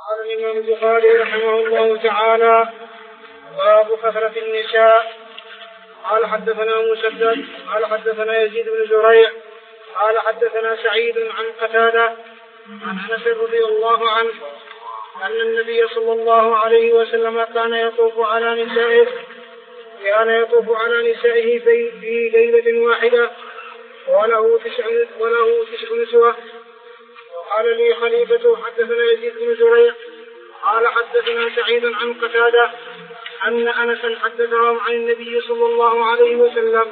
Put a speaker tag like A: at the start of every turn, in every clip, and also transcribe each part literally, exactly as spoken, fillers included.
A: قال الإمام البخاري رحمه الله تعالى: باب كثرة النساء. قال حدثنا مسدد قال حدثنا يزيد بن زريع قال حدثنا سعيد عن قتادة عن أنس رضي الله عنه أن النبي صلى الله عليه وسلم كان يطوف على نسائه كان يطوف على نسائه في, في ليلة واحدة وله تسع وله تسع نسوة. وقال لي خليفة حدثنا يزيد بن زريع قال حدثنا سعيد عن قتادة أن أنسا حدثهم عن النبي صلى الله عليه وسلم.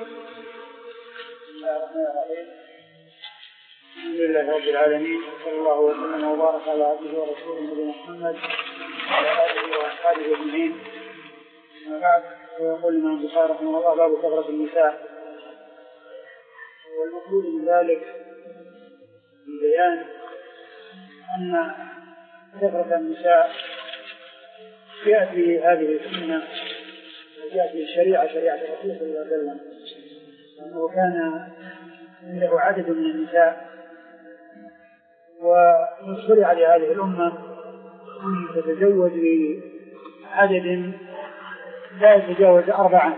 B: الحمد لله رب العالمين صلى الله وسلم وبارك على عبده ورسوله نبينا محمد وعلى آله وأصحابه أجمعين. أما بعد، فيقول الإمام البخاري رحمه الله: باب كثرة النساء. والمقصود من ذلك ببيان أن كثرة النساء جاءت به هذه السنة وجاءت به الشريعة شريعة الرسول صلى الله عليه وسلم، أنه كان عنده عدد من النساء، وشرع لهذه الأمة أن تتزوج بعدد لا يتجاوز أربعة.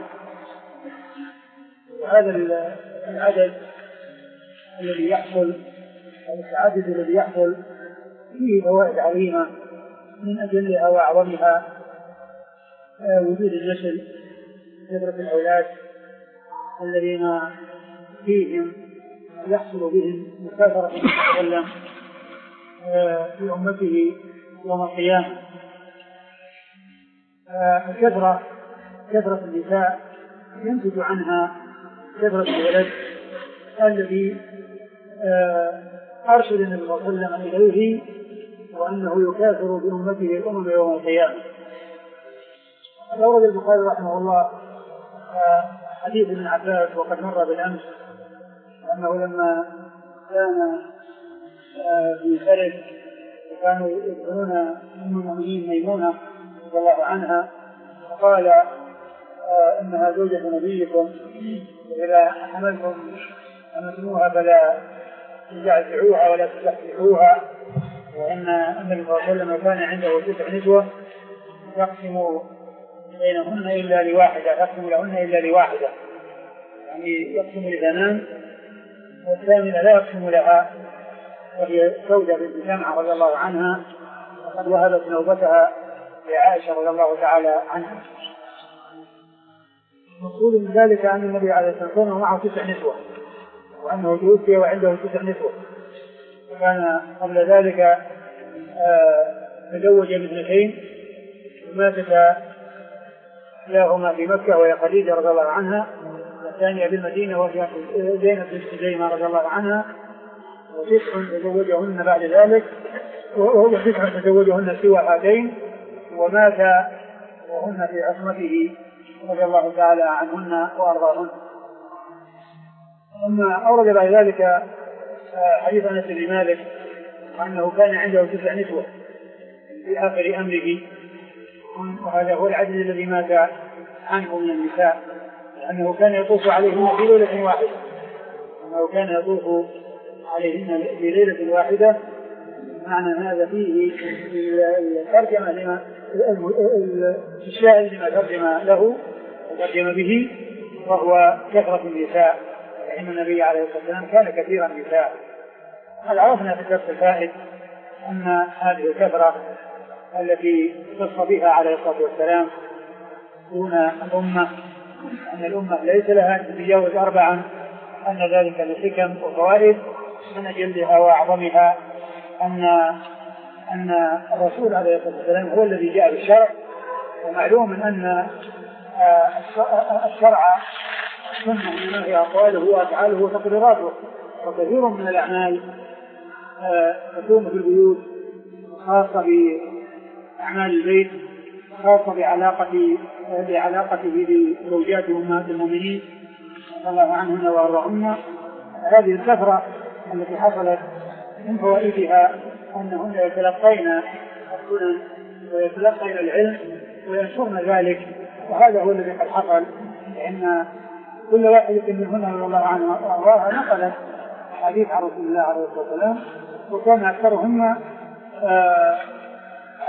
B: وهذا العدد الذي يحصل أو التعدد الذي يحصل فيه فوائد عظيمة، من أجلها وأعظمها وجود النسل، كثرة الأولاد الذين فيهم يحصل بهم مكاثرة يتكلم في أمته يوم القيامة. فكثرة كثرة النساء ينتج عنها كثرة الولد الذي أرشد النبي صلى الله عليه وسلم إليه، وأنه يكاثر بأمته الأمم يوم القيامة. أورد البخاري رحمه الله حديث ابن عباس وقد مر بالأمس، أنه لما كان في خرج وكانوا يذكرون أم المؤمنين ميمونة رضي الله عنها، فقال: إنها زوجة نبيكم، وإذا حملتم حملتموها فلا تجعزعوها ولا تستحقوها، وأن النبي صلى الله عليه وسلم كان عنده تسع نسوة يقسم بينهن إلا لواحدة يقسم لهن إلا لواحدة يعني يقسم لثمان، والثامنة لا يقسم لها، وهي سودة بنت جمعة رضي الله عنها، وقد وهبت نوبتها لعائشة رضي الله تعالى عنها. المقصود من ذلك أن النبي عليه الصلاة والسلام معه تسع نسوة، وأنه توفي وعنده تسع نسوة. كان قبل ذلك تزوج باثنتين، وماتت إحداهما في مكة وهي خديجة رضي الله عنها، والثانية بالمدينة وهي زينب بنت خزيمة رضي الله عنها، وتسع تزوجهن بعد ذلك، وهو تسع تزوجهن سوى هاتين، ومات وهن في عصمته رضي الله تعالى عنهن وأرضاهن. ثم أورد بعد ذلك حديث أنس بن مالك أنه كان عنده تسع نسوة في آخر أمره، وهذا هو العدد الذي مات عنه من النساء، لأنه كان يطوف عليهن في ليلة واحدة أنه كان يطوف عليهن في ليلة واحدة. معنى هذا فيه الترجمة لما الشاهد لما ترجم له وترجم به، وهو كثرة النساء، فإن النبي عليه الصلاة والسلام كان كثيرا النساء. هل عرفنا في الدرس الفائت أن هذه الكثرة التي اختص بها عليه الصلاة والسلام دون الأمة، أن الأمة ليس لها أن تتجاوز أربعا، أن ذلك لحكم وفوائد، من أجلها وأعظمها أن أن الرسول عليه الصلاة والسلام هو الذي جاء بالشرع، ومعلوم أن الشرع سنة إنما هي أقواله وأفعاله وتقريراته، وكثير من الأعمال تكون في البيوت، خاصة بأعمال البيت، خاصة بعلاقته بعلاقته بزوجات أمهات المؤمنين رضي الله عنهن وأرضاهن. هذه الكثرة التي حصلت من فوائدها أنهن يتلقين السنن ويتلقين العلم وينشرن ذلك، وهذا هو الذي قد حصل، لأن كل واحدة منهن رضي الله عنها وأرضاها نقلت حديث عن رسول الله عليه الصلاة والسلام، وكان أكثرهن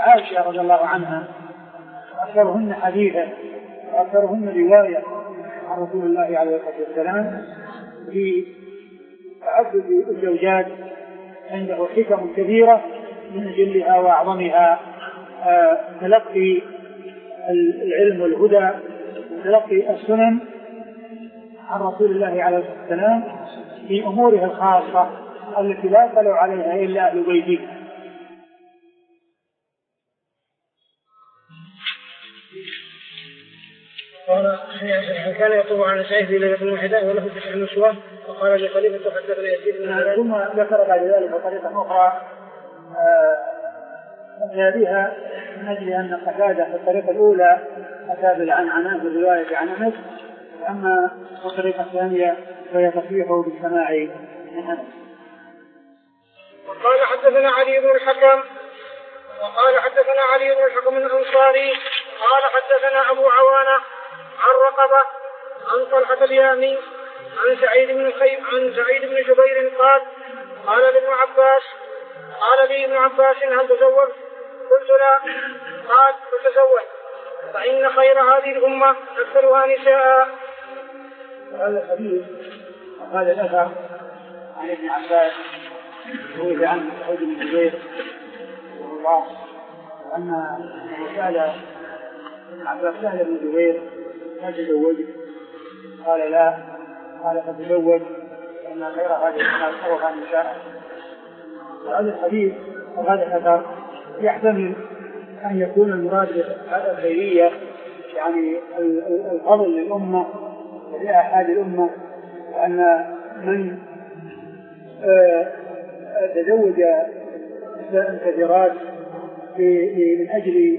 B: عائشة رضي الله عنها أكثرهن حديثا وأكثرهن رواية عن رسول الله عليه الصلاة والسلام في تعدد الزوجات، عنده حكم كبيرة من أجلها وأعظمها تلقي العلم والهدى وتلقي السنن عن رسول الله عليه الصلاة والسلام في أمورها الخاصة التي لا يطلع عليها إلا أهل بيته.
A: قال كان يطوف عن سيف في ليلة واحدة وله تسع نسوة، وقال لخليفة حدثنا يزيد بن هلال.
B: ثم ذكر بعد ذلك طريقة أخرى أتى بها من أجل أن قتادة في الطريقة الأولى أتى بالعنعنة بالرواية عن أنس، أما الطريقة الثانية فهي تصريحه بالسماع من أنس.
A: وقال حدثنا علي بن الحكم وقال حدثنا علي بن الحكم الأنصاري قال حدثنا أبو عوانة عن رقبة عن طلحة اليامي عن سعيد بن خيب عن سعيد بن جبير قال قال لابن عباس قال لي ابن عباس هل تزوج؟ قلت لا. قال فتزوج فإن خير هذه الأمة أكثرها نساء.
B: هذا الحديث وهذا الأثر عن ابن عباس روي عن سعيد بن جبير رضي الله عنه أنه سأل ابن عباس سأل بن جبير هل تزوجت؟ قال لا. قال فتزوج فإن خير هذه الأمة أكثرها نساء. هذا الحديث وهذا الأثر يحتمل أن يكون المراد هذا الخيرية يعني الفضل للأمة ولأحد الأمة، وأن من تزوج نساء كثيرات من أجل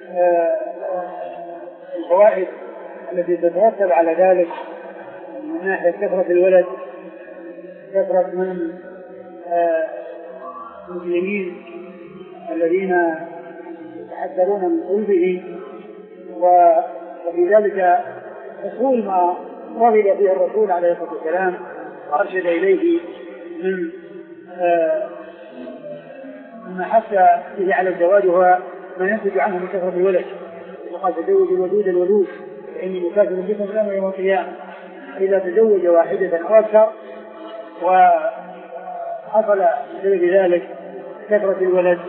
B: الفوائد التي تترتب على ذلك من ناحية كثرة الولد، كثرة من المسلمين الذين يتحذرون من قلبه، وفي ذلك حصول ما رغب به الرسول عليه الصلاة والسلام وأرشد إليه من مما حث به على الزواج هو ما ينتج عنه من كثرة الولد، وقد تزوج الودود الولود فإني مكافر بكم الأمر يوم القيامة. إذا تزوج واحدة أو أكثر وحصل بسبب ذلك كثرة الولد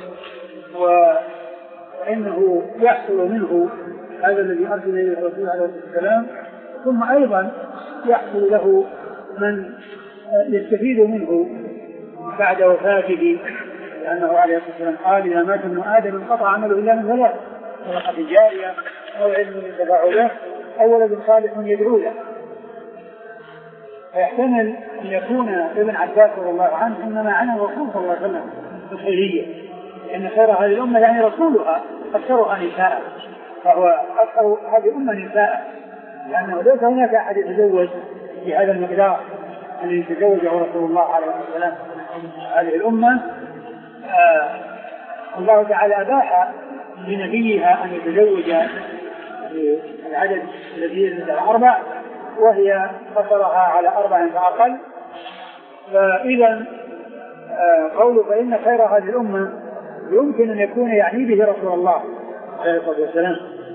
B: وإنه يحصل منه هذا الذي أرسل إليه الرسول عليه الصلاة والسلام، ثم أيضا يحصل له من يستفيد منه بعد وفاته، لأنه عليه الصلاة والسلام قال إذا مات ابن آدم انقطع عمله إلا من ثلاث: صدقة جارية أو علم ينتفع به أو ولد صالح يدعو له. فيحتمل أن يكون ابن عباس رضي الله عنه إنما عن الرسول صلى الله عليه وسلم الخيرية، لأن خير هذه الأمة يعني رسولها أكثرها نساء، فهو أكثر هذه الأمة نساء، لأنه ليس هناك أحد يتزوج بهذا المقدار الذي يتزوجه رسول الله عليه الصلاة والسلام. هذه الأمة آه الله تعالى أباح لنبيها أن يتزوج العدد الذي يزيد على أربع، وهي قصرها على أربع فأقل. فإذا آه قوله فإن خير هذه الأمة يمكن أن يكون يعني به رسول الله عليه الصلاة والسلام.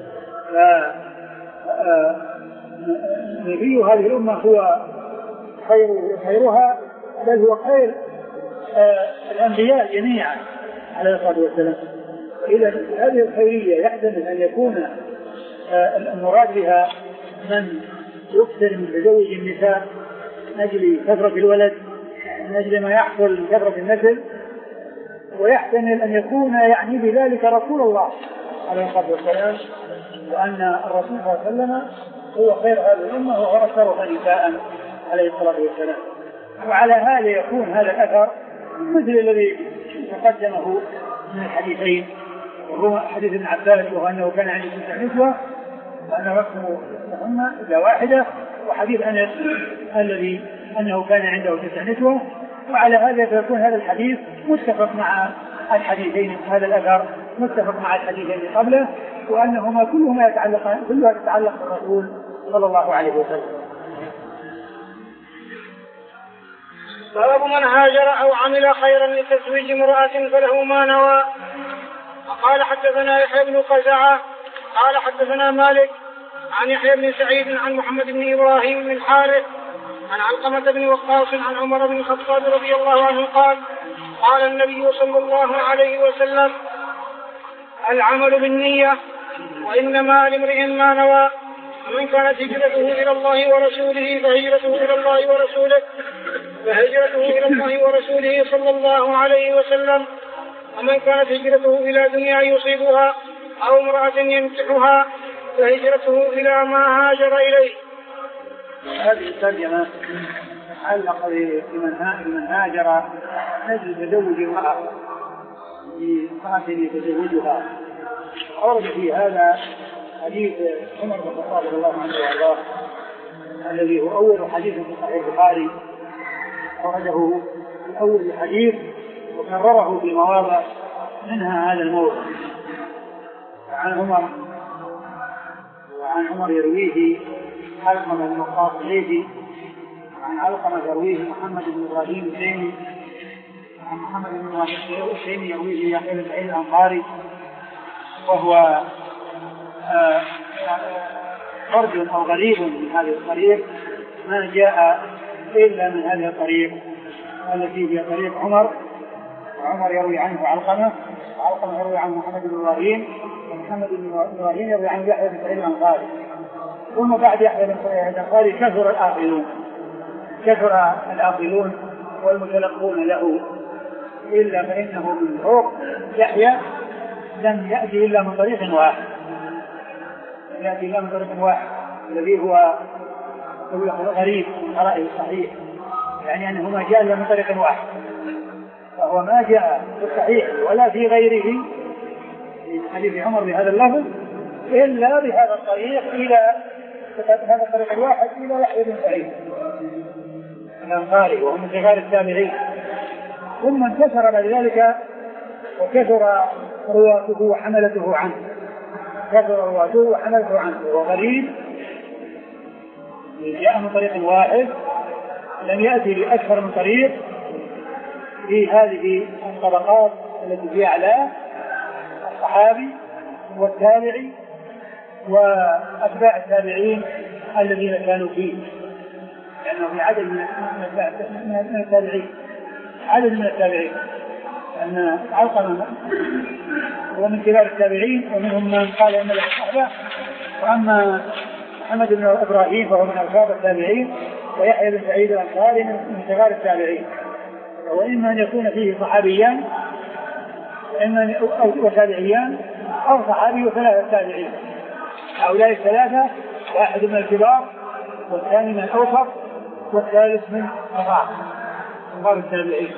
B: فنبي هذه الأمة هو خير خيرها، بل هو خير آه الأنبياء جميعا عليه الصلاة والسلام. إذا هذه الخيرية يحتمل أن يكون آه المراد بها من يكثر من تزوج النساء من أجل كثرة الولد، من أجل ما يحصل من كثرة النسل، ويحتمل أن يكون يعني بذلك رسول الله عليه الصلاة والسلام، وأن الرسول صلى الله عليه وسلم هو خير هذه الأمة وهو أكثرها نساء عليه الصلاة والسلام. وعلى هذا يكون هذا الأثر مثل الذي تقدمه من الحديثين، وهو حديث ابن عباس وهو أنه كان عنده تسع نسوة وأن رقمه هم إلا واحدة، وحديث أنس الذي أنه كان عنده تسع نسوة. وعلى هذا فيكون هذا الحديث متفق مع الحديثين، هذا الأثر متفق مع الحديثين قبله، وأنهما كلهما يتعلق كلها تتعلق بالرسول صلى الله عليه وسلم.
A: باب من هاجر أو عمل خيرا لتزويج امرأة فله ما نوى. قال حدثنا يحيى بن قزعة قال حدثنا مالك عن يحيى بن سعيد عن محمد بن إبراهيم بن الحارث عن علقمة بن وقاص عن عمر بن الخطاب رضي الله عنه قال قال النبي صلى الله عليه وسلم العمل بالنية وإنما لامرئ ما نوى ومن كانت هجرته إلى الله ورسوله فهجرته إلى الله ورسوله فهجرته إلى الله ورسوله صلى الله عليه وسلم ومن كانت هجرته إلى دنيا يصيبها أو امرأة ينكحها فهجرته إلى ما هاجر إليه.
B: هذه الترجمة علق بمن هاجر نجد تزوج امرأة بامرأة يتزوجها. أورد في هذا حديث عمر بن الخطاب رضي الله عنه وارضاه الذي هو أول حديث في صحيح البخاري، أورده في أول الحديث وكرره في مواضع منها هذا الموضع. عن عمر وعن عمر يرويه علقمة بن وقاص العيدي، عن علقمة يرويه محمد بن إبراهيم التيمي، عن محمد بن إبراهيم التيمي يرويه يحيى بن سعيد الأنصاري، وهو فرد أو غريب من هذه الطريق ما جاء إلا من هذه الطريق التي هي طريق عمر، وعمر يروي عنه علقمة، وعلقمة يروي عنه محمد بن إبراهيم، ومحمد بن إبراهيم يروي عنه يحيى بن سعيد الأنصاري. ثم بعد يحيى بن سعيد الأنصاري كثر الآخرون كثر الآخرون والمتلقون له، إلا فإنه من فوق يحيى لم يأتي إلا من طريق واحد لم يأتي إلا من طريق واحد الذي هو غريب من رأيه الصحيح، يعني أنه ما جاء إلا من طريق واحد، فهو ما جاء في الصحيح ولا في غيره في حديث عمر بهذا اللفظ إلا بهذا الطريق إلى هذا الطريق الواحد إلى يحيى بن سعيد الأنصاري وهو من صغار التابعين. ثم انتشر بعد ذلك وكثر رواته وحملته عنه كثر رواته وحملته عنه وهو غريب جاء من طريق واحد لم يأتي بأكثر من طريق في هذه الطبقات التي في أعلاه الصحابي والتابعي وأتباع التابعين الذين كانوا فيه، لأنه في عدد من التابعين عدد من التابعين أن علقمة هو من كبار التابعين ومنهم من قال إن له صحبة، وأما محمد بن إبراهيم فهو من ألفاظ التابعين، ويحيى بن سعيد الأنصاري من صغار التابعين، وإما أن يكون فيه صحابيان أو تابعيان أو صحابي وثلاثة تابعين. هؤلاء الثلاثة واحد من الكبار والثاني من الأوسط والثالث من الصغار صغار التابعين،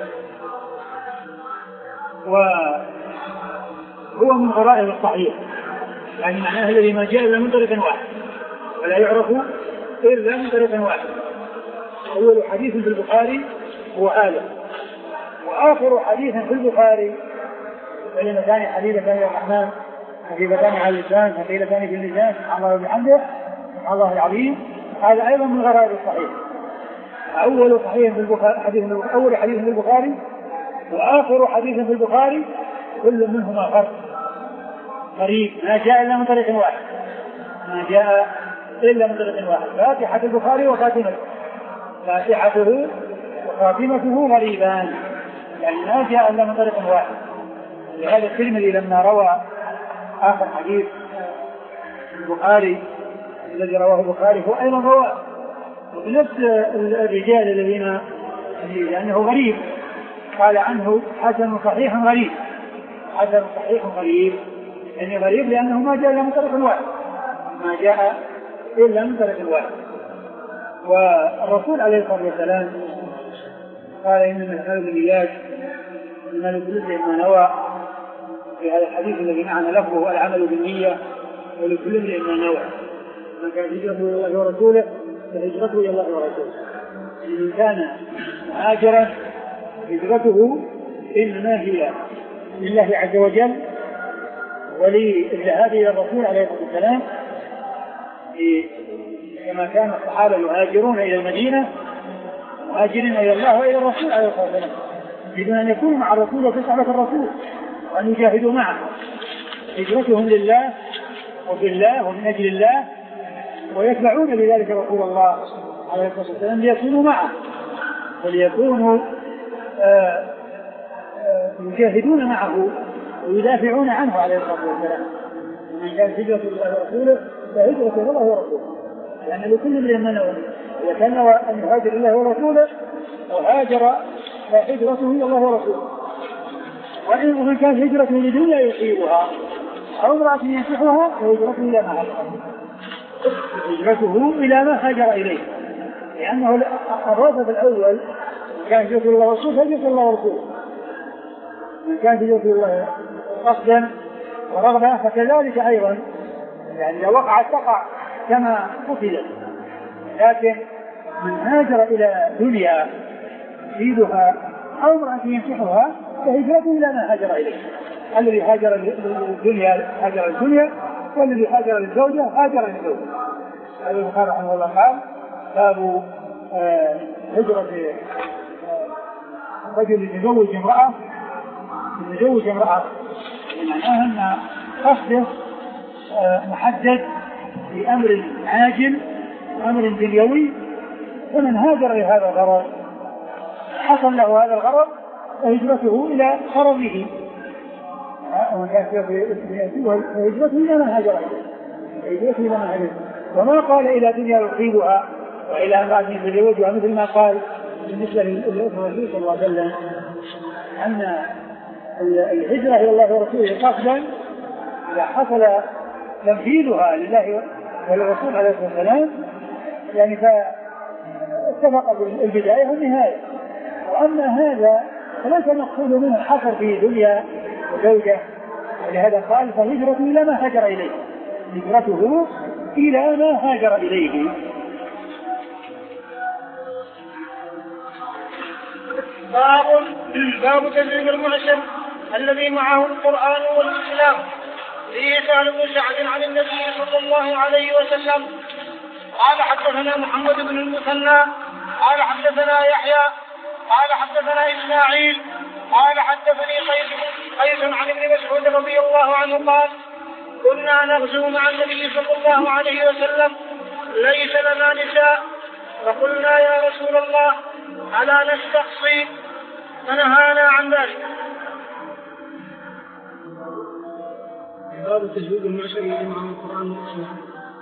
B: وهو من غرائب الصحيح، يعني معناه الذي ما جاء إلا من طريق واحد ولا يعرف إلا من طريق واحد. أول حديث في البخاري هو هذا، وآخر حديث في البخاري كلمتان حبيبتان للرحمن خفيفتان على اللسان ثقيلتان في اللسان سبحان الله وبحمده سبحان الله العظيم، هذا أيضا من غرائب الصحيح. أول صحيح في البخاري حديث أول حديث في البخاري وآخر حديث في البخاري كل منهما فرق قريب ما جاء إلا من طريق واحد ما جاء إلا من طريق واحد. فاتحة البخاري وخاتمته فاتحته وخاتمته غريبان، يعني ما جاء إلا من طريق واحد. لهذا الترمذي لما روى آخر حديث البخاري الذي رواه البخاري هو أيضا رواه بنفس الرجال الذين لأنه غريب قال عنه حسن صحيح غريب حسن صحيح غريب، يعني غريب لأنه ما جاء إلا من طريق واحد ما جاء إلا من طريق واحد. والرسول عليه الصلاة والسلام قال إن الأعمال بالنيات إنما لكل امرئ ما نوى، في هذا الحديث الذي معنى لفظه العمل بالنية ولكل امرئ ما نوى، من كان هجرته إلى الله ورسوله فهجرته إلى الله ورسوله. من كان مهاجرا هجرته إنما هي لله عز وجل وللذهاب إلى الرسول عليه الصلاة والسلام، كما كان الصحابة يهاجرون إلى المدينة مهاجرين إلى الله وإلى الرسول عليه الصلاة والسلام، يريدون أن يكونوا مع الرسول وفي صحبة الرسول وأن يجاهدوا معه، هجرتهم لله وفي الله ومن أجل الله، ويتبعون بذلك رسول الله عليه الصلاة والسلام ليكونوا معه وليكونوا آآ آآ يجاهدون معه ويدافعون عنه عليه الصلاة والسلام. من كانت هجرة الله ورسوله فهجرة الله ورسوله، لأن يعني لكل من منه إذا كان أن يهاجر الله ورسوله وهاجر فهجرته إلى الله ورسوله. وإن كانت هجرته لدنيا يصيبها أو امرأة ينكحها فهجرته إلى ما هاجر هجرته إلى ما هاجر إليه، لأنه الرابط الأول كان هجرة الله ورسوله هجرة الله ورسوله، من كان هجرة الله قصدا ورغبة فكذلك أيضا، يعني لو وقعت تقع كما قتلت. لكن من هاجر إلى دنيا يريدها أو امرأة ينكحها فهجرته إلى ما هاجر إليه. الذي هاجر للدنيا هاجر للدنيا، والذي هاجر للزوجة هاجر للزوجة. البخاري رحمه الله قال باب هجرة رجل يتزوج امرأة يتزوج امرأة معناها أن قصده محدد بأمر عاجل وأمر دنيوي، ومن هاجر لهذا الغرض حصل له هذا الغرض فهجرته إلى غرضه، ومن كان فهجرته إلى ما هاجر إليه، إلى ما هاجر. وما قال إلى دنيا يصيبها وإلى امرأة يتزوجها، مثل ما قال بالنسبة للرسول صلى الله عليه وسلم أن الهجرة إلى الله ورسوله قصدا إذا حصل تنفيذها لله وللرسول عليه الصلاة والسلام يعني فاتفق بالبداية والنهاية. وأما هذا فليس مقصود منه الحصر في دنيا وزوجة، ولهذا قال فهجرته إلى ما هاجر إليه، هجرته إلى ما هاجر إليه.
A: باب باب تزويج المعسر الذي معه القرآن والإسلام. فيه سهل بن سعد عن النبي صلى الله عليه وسلم قال حدثنا محمد بن المثنى قال حدثنا يحيى قال حدثنا إسماعيل قال حدثني قيس قيس عن ابن مسعود رضي الله عنه قال كنا نغزو مع النبي صلى الله عليه وسلم ليس لنا نساء فقلنا يا رسول الله ألا نستقصي فنهانا عن ذلك.
C: باب تزويج المعسر الذي معه القرآن والإسلام.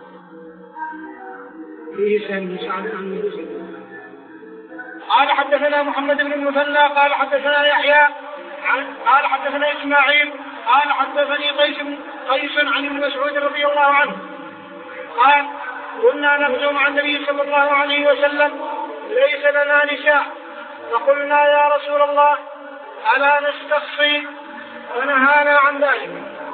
C: فيه سهل بن سعد عن النبي صلى الله عليه وسلم
A: قال حدثنا محمد بن المثنى قال حدثنا يحيى قال حدثنا إسماعيل قال حدثني قيس قيس عن ابن مسعود رضي الله عنه قال كنا نغزو مع النبي صلى الله عليه وسلم ليس لنا نساء فقلنا يا رسول الله ألا نستقصي فنهانا عن ذلك.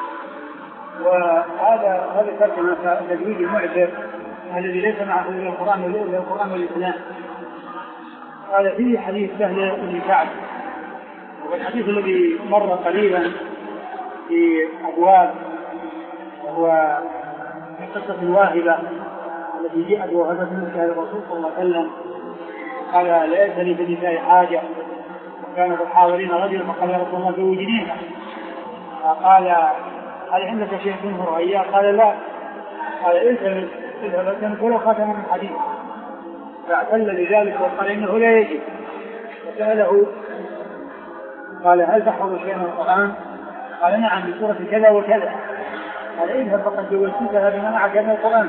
B: وهذا هذا ترجمة تزويج المعسر الذي ليس معه إلا القرآن إلا القرآن والإسلام. هذا فيه حديث سهل بن سعد، والحديث الذي مر قليلا في أبواب وهو قصة الواهبة التي جاءت وهبت نفسها للرسول صلى الله عليه وسلم قال ليس لي بالنساء حاجة، وكانت الحاضرين رجل فقال يا رسول الله زوجنيها، فقال هل عندك شيء تنهر إياه؟ قال لا. قال اذهب اذهب تنك ولو خاتم من حديد، فاعتل لذلك وقال إنه لا يجب. وسأله قال هل تحفظ شيئا من القرآن؟ قال نعم بسورة كذا وكذا. قال اذهب فقد جوزتها بما معك من القرآن.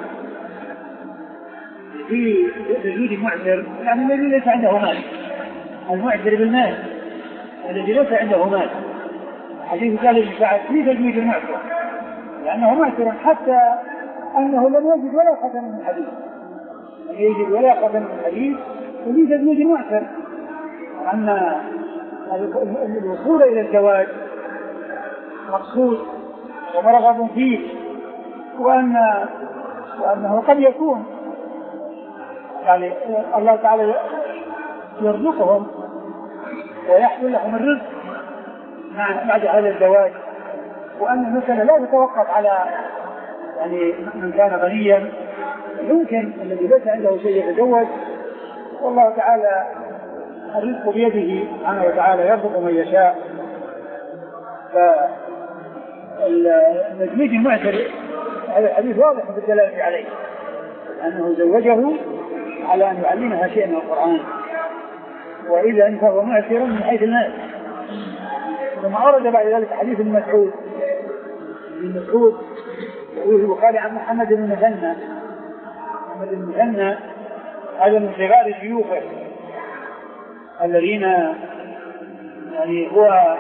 B: في تزويج المعسر يعني الذي ليس عنده مال، المعسر بالمال الذي ليس عنده مال. حديث سهل بن سعد في تزويج المعسر لأنه معسر حتى أنه لم يجد ولا خاتم من حديد، لم يجد ولا خاتم من حديد، وفي تزويج المعسر أن الوصول إلى الزواج مقصود ومرغب فيه، وأن وأنه قد يكون يعني الله تعالى يرزقهم ويحصل لهم الرزق بعد هذا الزواج، وأن المسألة لا تتوقف على يعني من كان غنيا، يمكن الذي ليس عنده شيء يتزوج، والله تعالى الرزق بيده سبحانه وتعالى يرزق من يشاء. فالتزويج المعسر هذا الحديث واضح في الدلالة عليه أنه زوجه على أن يعلمها شيئا من القرآن، وإذا أن فهو معسر من حيث المال. ثم أورد بعد ذلك حديث ابن مسعود ابن مسعود يقول البخاري عن محمد بن مثنى. محمد بن مثنى هذا من صغار شيوخه الذين يعني هو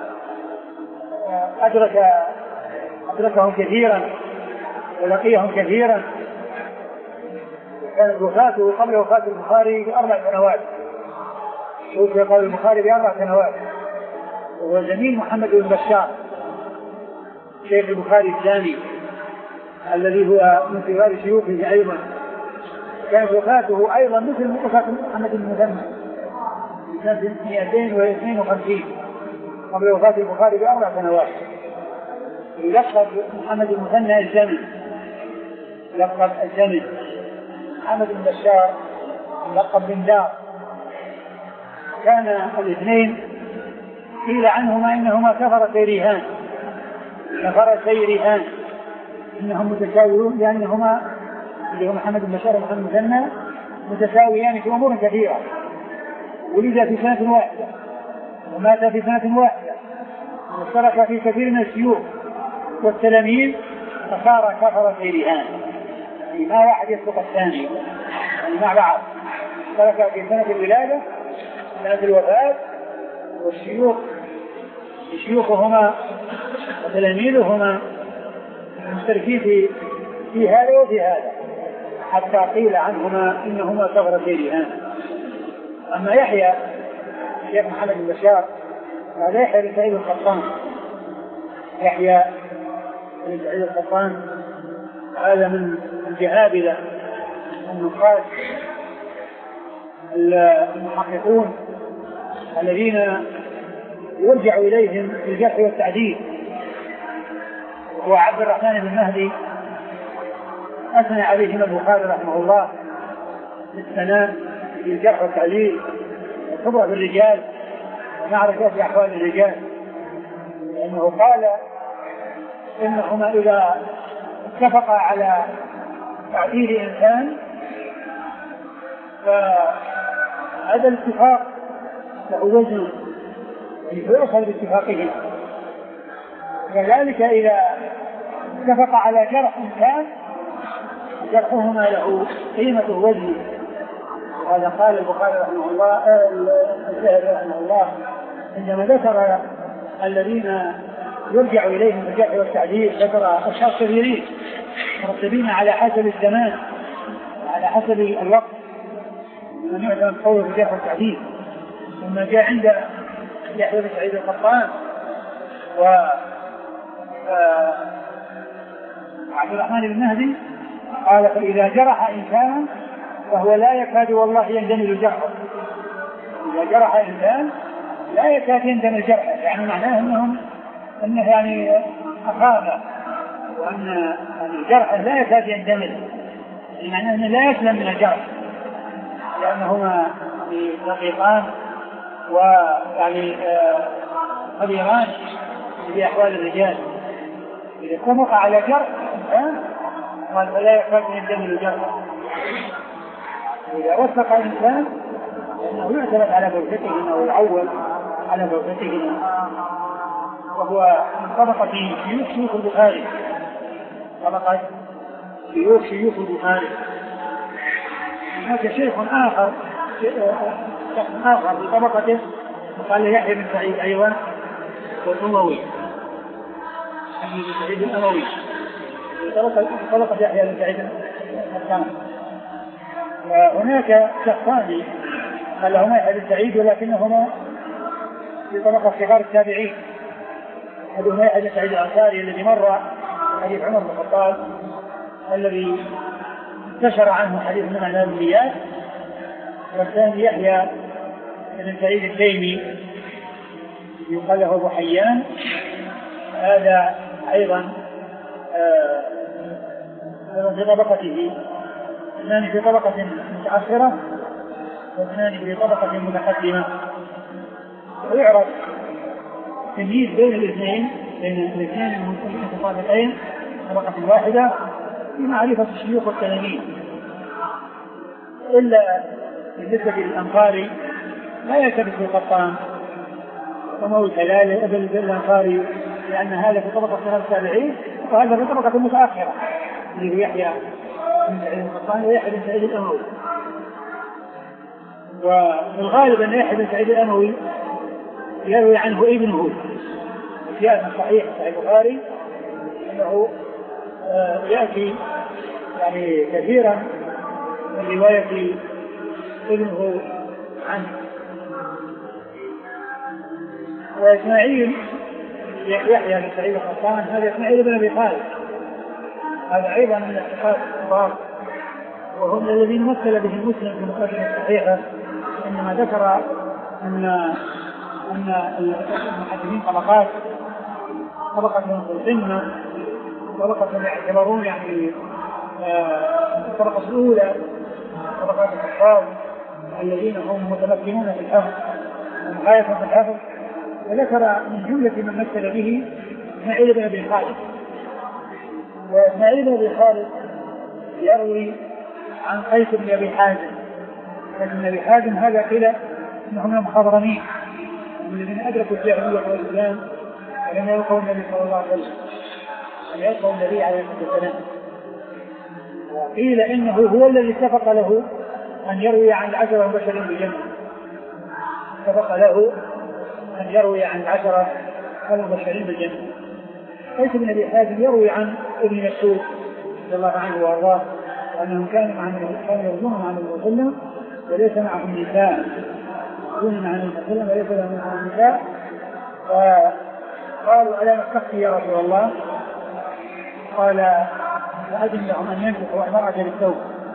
B: أدرك أدركهم كثيرا ولقيهم كثيرا، كانت وفاته قبل وفاة البخاري بأربع سنوات، توفي قبل البخاري بأربع سنوات، وهو زميل محمد بن بشار شيخ البخاري الثاني الذي هو من صغار شيوخه أيضا. كانت وفاته أيضا مثل وفاة محمد بن مثنى سنة مئتين واثنين وخمسين قبل وفاة البخاري بأربع سنوات. يلقب محمد بن مثنى الجمل، لقب الجمل. محمد بن بشار لقب بن دار. كان الاثنين قيل عنهما إنهما كفر سيريهان كفر سيريهان إنهم متساويون، لأنهما اللي هو محمد بن بشار ومحمد بن مثنى متساويان في أمور كثيرة. ولد في سنة واحدة ومات في سنة واحدة، واشترك في كثير من الشيوخ والتلاميذ، فصار كفر سيريهان، يعني ما واحد يسبق الثاني، يعني مع بعض. اشترك في سنة الولادة سنة الوفاة، والشيوخ شيوخهما وتلاميذهما مشتركين في في هذا وفي هذا، حتى قيل عنهما إنهما كفر سيريهان. أما يحيى شيخ محمد بن بشار هذا يحيى بن سعيد القطان. يحيى بن سعيد القطان هذا من الجهابذة النقاد المحققون الذين يرجع إليهم في الجرح والتعديل. هو عبد الرحمن بن مهدي أثنى عليهم البخاري رحمه الله بالثناء في الجرح والتعديل والخبرة بالرجال ومعرفة في أحوال الرجال، لأنه قال إنهما إذا اتفقا على تعديل إنسان فهذا الاتفاق له وزن يؤخذ باتفاقهم، كذلك إذا اتفق على جرح إنسان جرحهما له قيمة وزن. وهذا قال البخاري رحمه الله الذهبي رحمه الله عندما ذكر الذين يرجع إليهم في الجرح والتعديل، ذكر أشخاص كثيرين مرتبين على حسب الزمان على حسب الوقت من يعلم قوله في الجرح والتعديل. ثم جاء عند يحيى بن سعيد القطان و عبد الرحمن بن مهدي قال فإذا جرح إنسانا فهو لا يكاد والله يندمج جرحه. إذا جرح إنسان لا يكاد يندمج جرحه، يعني معناه أنهم أنه يعني أخاف، وأن الجرح لا يكاد يندمج، يعني معناه أنه لا يسلم من الجرح، لأنهما دقيقان ويعني خبيران بأحوال الرجال. إذا اتفق على جرح إنسان قال فلا يكاد يندمج جرحه. إذا وثق الإنسان أنه يعتمد على زوجته أو يعول على زوجته، وهو من طبقة شيوخ شيوخ البخاري طبقة شيوخ شيوخ البخاري. هناك شيخ آخر شيخ آخر في طبقته قال يحيى بن سعيد أيضا والأموي، يحيى بن سعيد الأموي طبقة يحيى بن سعيد الحسان. وهناك شخصان قال لهما يحيى بن سعيد ولكنهما في طبقة صغار التابعين. أحدهما يحيى بن سعيد الأنصاري الذي مر حديث عمر بن الخطاب الذي انتشر عنه حديث من النبويات، والثاني يحيى بن سعيد التيمي يقال له أبو حيان، هذا أيضا آه في طبقته، اثنان في طبقة متأخرة واثنان في طبقة متقدمة. ويعرف تمييز بين الاثنين بين الاثنين المتطابقين طبقة واحدة في معرفة الشيوخ والتلاميذ، إلا بالنسبة للأنصاري لا يلتفت بالقطان وموت لا أبل بالأنصاري، لأن هذا في طبقة السنة السابعين وهذا في طبقة المتأخرة اللي هو يحيى بن سعيد القطان ويحيى بن سعيد الأموي. والغالب أن يحيى بن سعيد الأموي يروي عنه ابنه، جاء من صحيح صحيح البخاري أنه يأتي يعني كثيرا من رواية ابنه عنه. وإسماعيل يحيى بن سعيد القطان هذا إسماعيل بن أبي خالد، هذا أيضا من الاعتقاد الكبار، وهم الذين مثل به مسلم في مقدمة الصحيحة إنما ذكر أن أن المحدثين طبقات، طبقة من السنة، طبقة يعتبرون يعني الطبقة الأولى طبقات الحفاظ الذين هم متمكنون في الحفظ ومغاية في الحفظ، وذكر من جملة من مثل به إسماعيل بن أبي خالد. وإسماعيل بن أبي خالد يروي عن قيس بن أبي حازم، قيس بن أبي حازم هذا قيل إنه من المخضرمين من الذين أدركوا الجاهلية والإسلام ولم يلقوا النبي صلى الله عليه وسلم، لم يلقوا النبي عليه الصلاة والسلام. وقيل إنه هو الذي اتفق له أن يروي عن العشرة المبشرين بالجنة، اتفق له أن يروي عن العشرة المبشرين بالجنة. قيس بن أبي حازم يروي عن ابن مسعود رضي الله عنه وارضاه أنهم كانوا مع كانوا يرجون مع النبي صلى الله عليه وسلم وليس معهم نساء، يرجون مع النبي صلى الله عليه وسلم وليس معهم نساء، فقالوا ألا نستخفي يا رسول الله؟ قال فأذن لهم أن ينكحوا المرأة بالثوب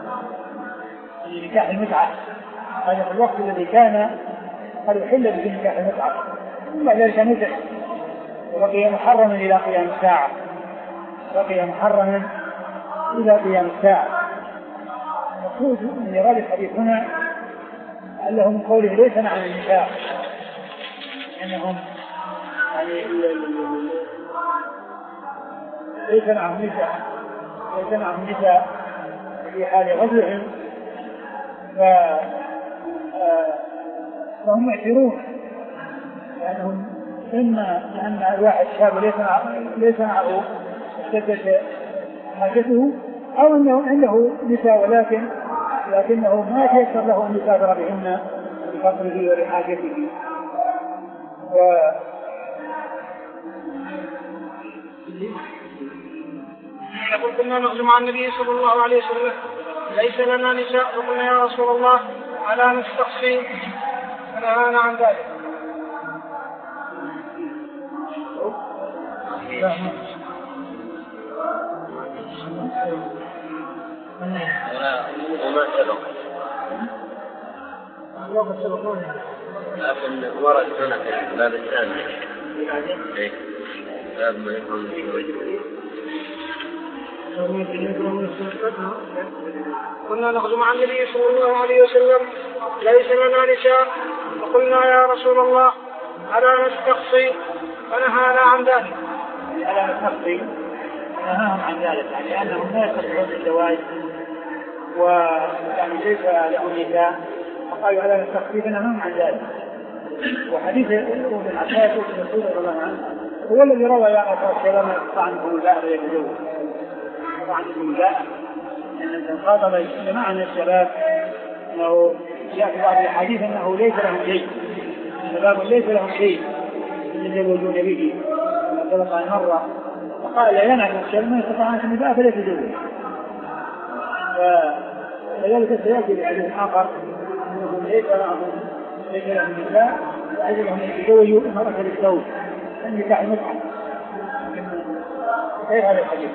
B: لنكاح المتعة، هذا في الوقت الذي كان قد يحل به نكاح المتعة، ثم ذلك نزع وبقي محرما إلى قيام الساعة، بقي محرما إلى قيام الساعة. المقصود من إيراد الحديث هنا أنه من قوله ليس مع النساء، أنهم يعني ليس معهم نساء، ليس معهم نساء في حال غزوهم، فهم يعترون لأنهم إما لأن الواحد شاب ليس ليس معه اشتدت حاجته، أو أنه عنده نساء ولكن لكنه ما يتيسر له أن يسافر بهن لفقره ولحاجته. و
A: يقول كنا نخدم مع النبي صلى الله عليه وسلم ليس لنا نساء، فقلنا يا رسول الله ألا نستقصي؟ فنهانا عن ذلك.
D: وما سبق لكن ورد هنا في الباب الثاني باب ما يكون من الوجه.
A: كنا نخدم مع النبي صلى الله عليه وسلم ليس لنا نساء، فقلنا يا رسول الله ألا نستقصي؟ فنهانا عن ذلك.
B: ألا نستقصي نهاهم عن ذلك، يعني أنهم لا يستطيعون الزواج ويعني ليس لهم نساء، فقالوا ألا نستقصي فنهاهم عن ذلك. وحديث ابن عباس بن مسعود رضي الله عنه هو الذي روى يا رسول الله لما يقطع عنه الباء ويتزوج، يقطع عنه الباء أن خاطب جماعة الشباب أنه يأتي بعض الحديث أنه ليس لهم شيء، الشباب ليس لهم شيء يتزوجون به، سبق أن مرة فقال لا ينعم الشباب من يستطيع عنه النساء فليتزوج. فلذلك سيأتي بحديث آخر أنهم ليس لهم ليس لهم نساء وأجلهم يتزوجوا المرأة بالزوج النكاح المتعة. كيف هذا الحديث؟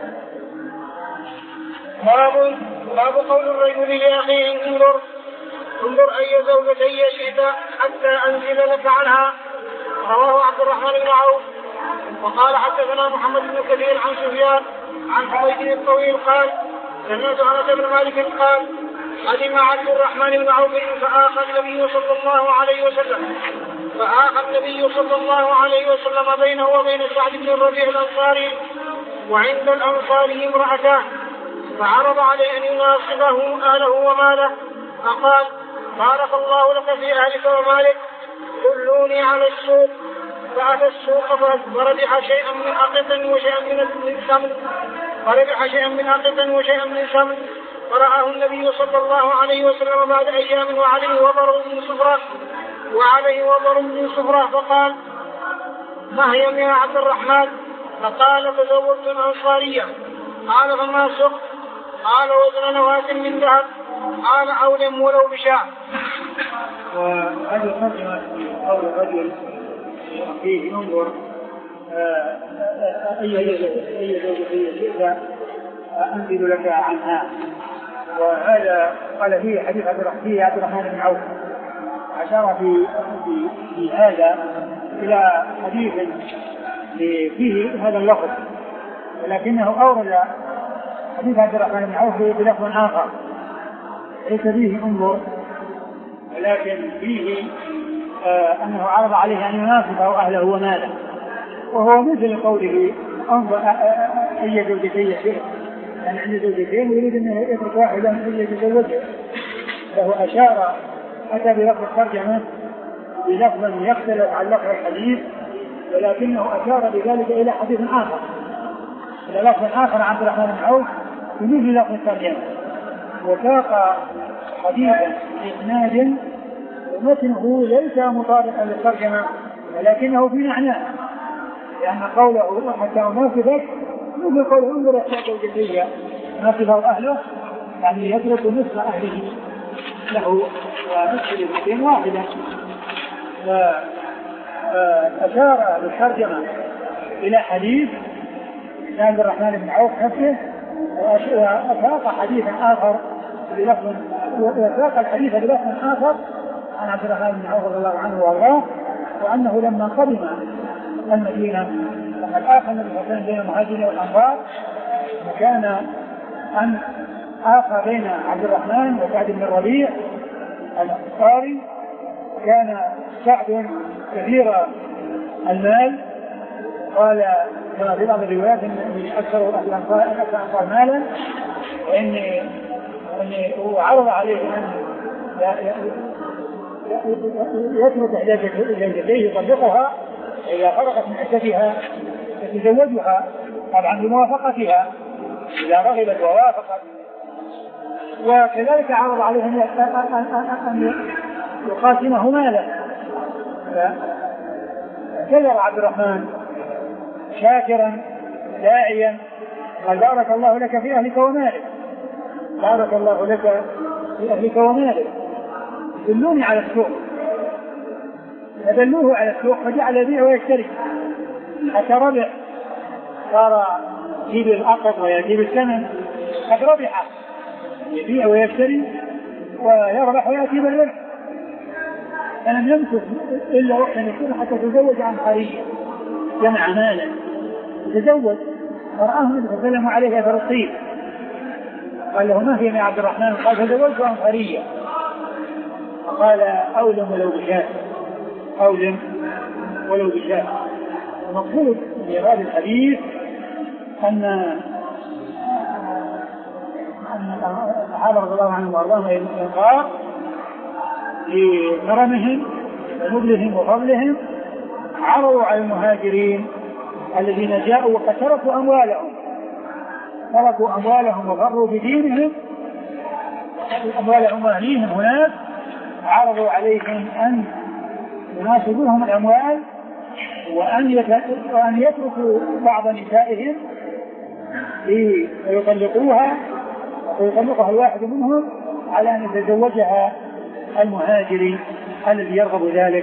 A: باب باب قول الرجل لأخيه انظر انظر أي زوجتي شئت حتى أنزل لك عنها. رواه عبد الرحمن بن عوف. وقال حدثنا محمد بن كثير عن سفيان عن حميد الطويل قال سمعت أنس بن مالك قال قدم عبد الرحمن بن عوف فآخى النبي صلى الله عليه وسلم فآخى النبي صلى الله عليه وسلم بينه وبين سعد بن الربيع الأنصاري وعند الأنصاري امرأتان فعرض عليه أن يناصبه أهله وماله فقال بارك الله لك في أهلك ومالك دلوني على السوق. فأتى السوق فربح شيئا من أقط وشيئا من سمن فربح شيئا من أقط وشيئا من سمن فرآه النبي صلى الله عليه وسلم بعد أيام وعليه وبر من صفرة وعليه وبر من صفرة فقال ما هي يا عبد الرحمن؟ فقال تزوجت الأنصارية. قال فما سقت؟ قال وزن نواة من ذهب. قال أولم ولو بشاء.
B: وهذه الترجمة قول الرجل فيه ينظر أي زوجة شئت أنزل لك عنها. وهذا قال فيه حديث عبد الرحمن بن عوف أشار في, في, في هذا إلى حديث فيه هذا اللفظ ولكنه أورد حديث عبد الرحمن بن عوف بلفظ آخر ليس فيه انظر ولكن فيه آه أنه عرض عليه أن يناصبه أهله وماله وهو مثل قوله انظر أي زوجتين شئت يعني عند زوجتين يريد أنه يترك واحدا أن يتزوجه. فهو أشار أتى بلفظ الترجمة بلفظ يختلف عن لفظ الحديث ولكنه أشار بذلك إلى حديث آخر إلى لفظ آخر عن عبد الرحمن بن عوف يميل لفظ الترجمة وساق حديثا بإسناد ومتنه ليس مطابقا للترجمة ولكنه في معناه لأن قوله حتى ناصبك مثل قوله انظر أحساك الجدية ناصبه أهله يعني يترك نصف أهله له ونصف لبنتين واحدة. وأشار بالترجمة إلى حديث عبد الرحمن بن عوف نفسه وأساق حديثا آخر بلفظ وأساق الحديث بلفظ آخر عن عبد الرحمن بن عوف رضي الله عنه وارضاه وأنه لما قدم المدينة لما آخى النبي صلى الله عليه وسلم بين المهاجرين والأنصار وكان أن آخى بين عبد الرحمن وسعد بن الربيع الأنصاري كان سعد كثير المال قال كما في بعض الروايات أن أكثر أهل الأنصار مالا وإني هو عرض عليه أن يترك إحدى زوجتيه يطلقها إذا فرغت من عدتها يتزوجها طبعا بموافقتها إذا رغبت ووافقت. وكذلك عرض عليه أن يقاسمه مالا فكذب عبد الرحمن شاكرا داعيا قال بارك الله لك في أهلك ومالك بارك الله لك في أهلك ومالك دلوني على السوق. فدلوه على السوق فجعل يبيع ويشتري حتى ربح صار يجيب الأقط ويجيب الثمن قد ربح يبيع ويشتري ويربح ويأتي بالربح فلم يمكث إلا وقتا يكون حتى تزوج عن خارجه جمع مالا تزوج فرآه النبي صلى الله عليه وسلم عليه أثر الطيب قال له ما هي يا عبد الرحمن؟ قال تزوجت عن خارجه فقال أولم ولو بشاء أولم ولو بشاء. المقصود في هذا الحديث أن أن الصحابة رضي الله عنهم وأرضاهم الأنصار لكرمهم ومدلهم وفضلهم عرضوا على المهاجرين الذين جاءوا وقد تركوا أموالهم تركوا أموالهم وغروا بدينهم أموالهم وأهليهم هناك عرضوا عليهم أن يناسبوهم الأموال وأن وأن يتركوا بعض نسائهم ليطلقوها ويطلقها الواحد منهم على أن يتزوجها المهاجري الذي يرغب ذلك.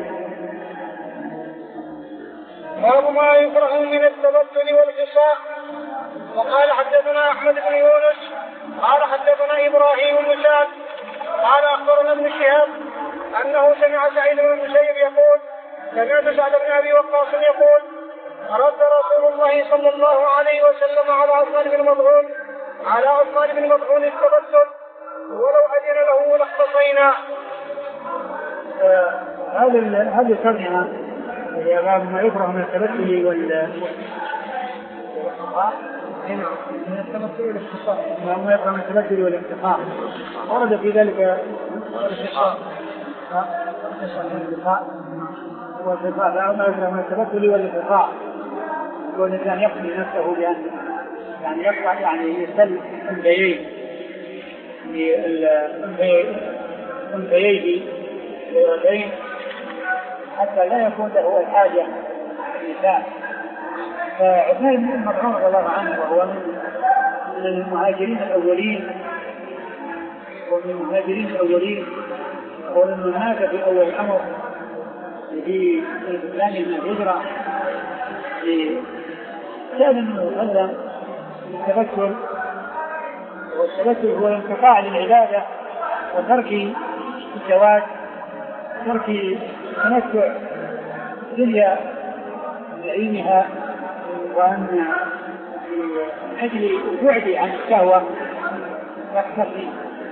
A: باب ما يكره من التبتل والخصاء. وقال حدثنا أحمد بن يونس قال حدثنا إبراهيم بن سعد قال أخبرنا ابن شهاب أنه سمع سعيد بن المسيب يقول سمعت سعد بن أبي وقاص يقول رد رسول الله صلى الله عليه وسلم على عثمان بن مظعون على عثمان بن مظعون التبتل ولو أذن له لاختصينا.
B: هذا هذه الترجمة هي باب ما يكره من التبتل وال من التبتل والاختصار، ما يكره من التبتل والانتقاء. ورد في ذلك الانتقاء والانتقاء، لا ما يكره من التبتل والانتقاء، والإنسان يقضي نفسه بأن يعني يقطع يعني يسل البيين البيين البيين حتى لا يكون له الحاجة الإنسان. فعثمان بن مظعون رضي الله عنه وهو من المهاجرين الأولين ومن المهاجرين الأولين ومن مات في أول الأمر في الإسلام من الهجرة كان منه يتكلم التبتل، والتبتل هو الانقطاع للعبادة وترك الزواج، ترك تمتع الدنيا بعينها، وأن من أجل البعد عن الشهوة يقتصي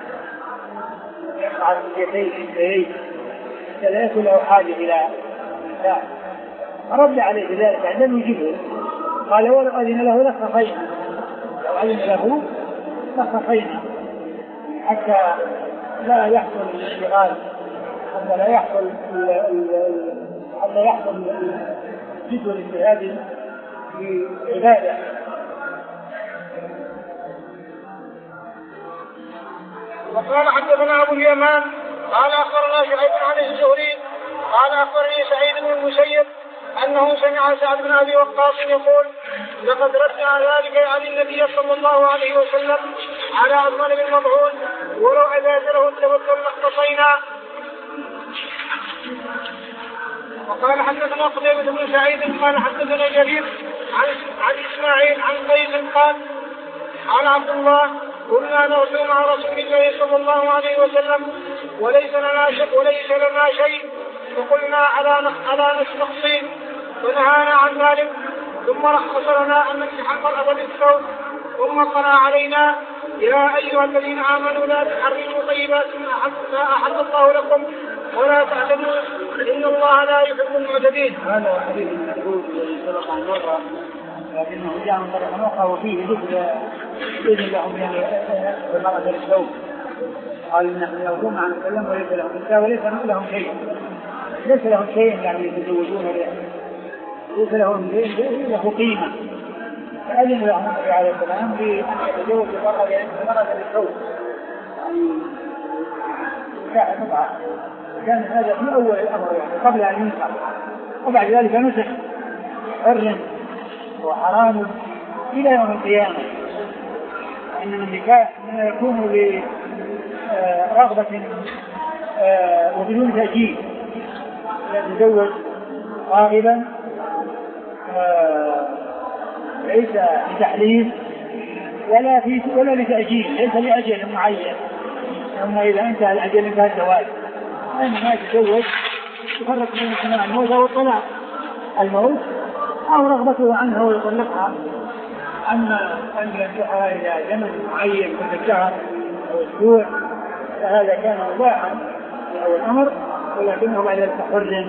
B: يقع في يديه الشيء لا يكون له حاجة إلى النساء. فرد عليه بذلك يعني لم يجبه، قال ولو أذن له لخفينا، لو أذن له لخفينا حتى لا يحصل الاشتغال، حتى لا يحصل حتى يحصل جدوى الاجتهاد في العبادة.
A: وقال حدثنا أبو اليمان قال أخبرنا شعيب عن الزهري قال أخبرني سعيد بن المسيب أنه سمع سعد بن أبي وقاص يقول لقد ردنا ذلك عن النبي صلى الله عليه وسلم على عثمان بن مظعون ولو أجازله التوكل لاختصينا. وقال حدثنا قتيبة بن سعيد قال حدثنا جرير عن عن إسماعيل عن قيس قال قال عبد الله كنا نغزو مع رسول الله صلى الله عليه وسلم وليس لنا شيء وليس لنا شيء فقلنا على على نستقصي فنهانا عن ذلك ثم رخص لنا أن نمسح المرأة بالثوب ثم قرأ علينا يا أيها الذين آمنوا لا تحرموا طيبات ما أحل الله لكم ولا تعتدوا إن الله لا يحب المعتدين.
B: هذا حديث المسعود الذي سبق عن مرة لكنه جاء من طريق أخرى وفيه ذكر إذن لهم بالمرأة بالثوب. قال نحن نقوم عن الكلام وليس لهم نساء وليس لهم شيء، ليس لهم شيء يعني يتزوجون به، ليس لهم له قيمة. فأذن لهم النبي عليه السلام بأن يتزوج بالمرأة بالثوب يعني متعة. كان هذا في أول الأمر يعني قبل أن ينكر، وبعد ذلك نسخ حر وحرام إلى يوم القيامة. إنما النكاح يكون برغبة وبدون تأجيل، يتزوج راغبا ليس لتحليل ولا في ولا لتأجيل، ليس لأجل معين. أما إذا انتهى الأجل انتهى الزواج، إنما يتزوج يفرق بين سماع الموت والطلاق، الموت أو رغبته عنها ويطلقها. أما أن ينجحها إلى زمن معين كل شهر أو أسبوع فهذا كان مباحا في أول الأمر، ولكنه بعد ذلك حر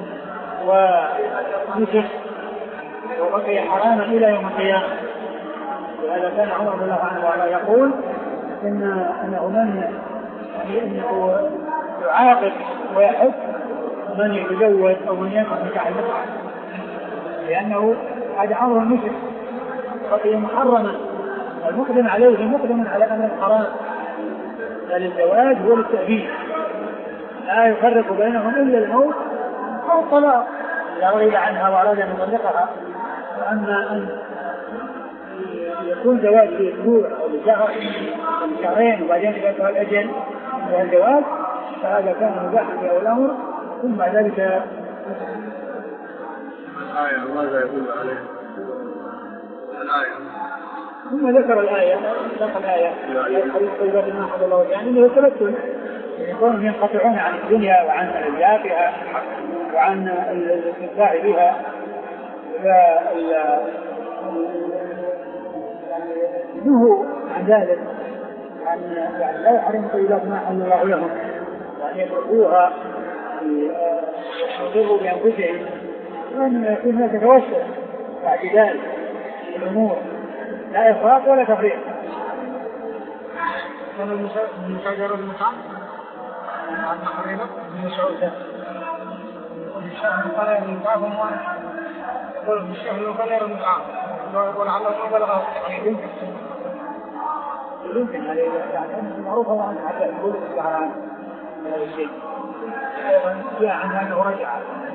B: ونسخ وبقي حراما إلى يوم القيامة. وهذا كان عمر رضي الله عنه وعلى يقول إن أنه من أنه يعاقب ويحب من يتزوج أو من ينقض نكاح المتعة، لأنه هذا أمر مسلم بقي محرما، والمقدم عليه مقدم على أمر الحرام، فللزواج هو للتأبيد لا يفرق بينهم إلا الموت أو الطلاق إذا رغب عنها وأراد أن يطلقها. وأما أن يكون زواج في أسبوع أو بشهر أو بشهرين وبعدين ينتهي الأجل من الزواج فهذا كان مباحا في أول الأمر. ثم بعد ذلك
D: الآية ماذا يقول عليه الآية؟
B: ثم ذكر الآية ذكر الآية الحديث طيبات ما حد الله يعني إنه التبتل يكونوا ينقطعون عن الدنيا وعن ألذاتها وعن الاستمتاع بها. نهوا عن ذلك، عن يعني لا يحرم طيبات ما حل الله لهم وأن يتركوها يضروا بأنفسهم وأن يكون هناك توسع واعتدال في الأمور لا إفراط ولا تفريط.
A: كان المشاجرة المطعم عن حريرة من سعودة الشهر قال المطعم يقول الشهر قال المطعم ولعله ما بلغ يمكن
B: يمكن هذا يعني معروف الله عنه حتى يقول الشعران هذا الشيء جاء عنه أنه رجع.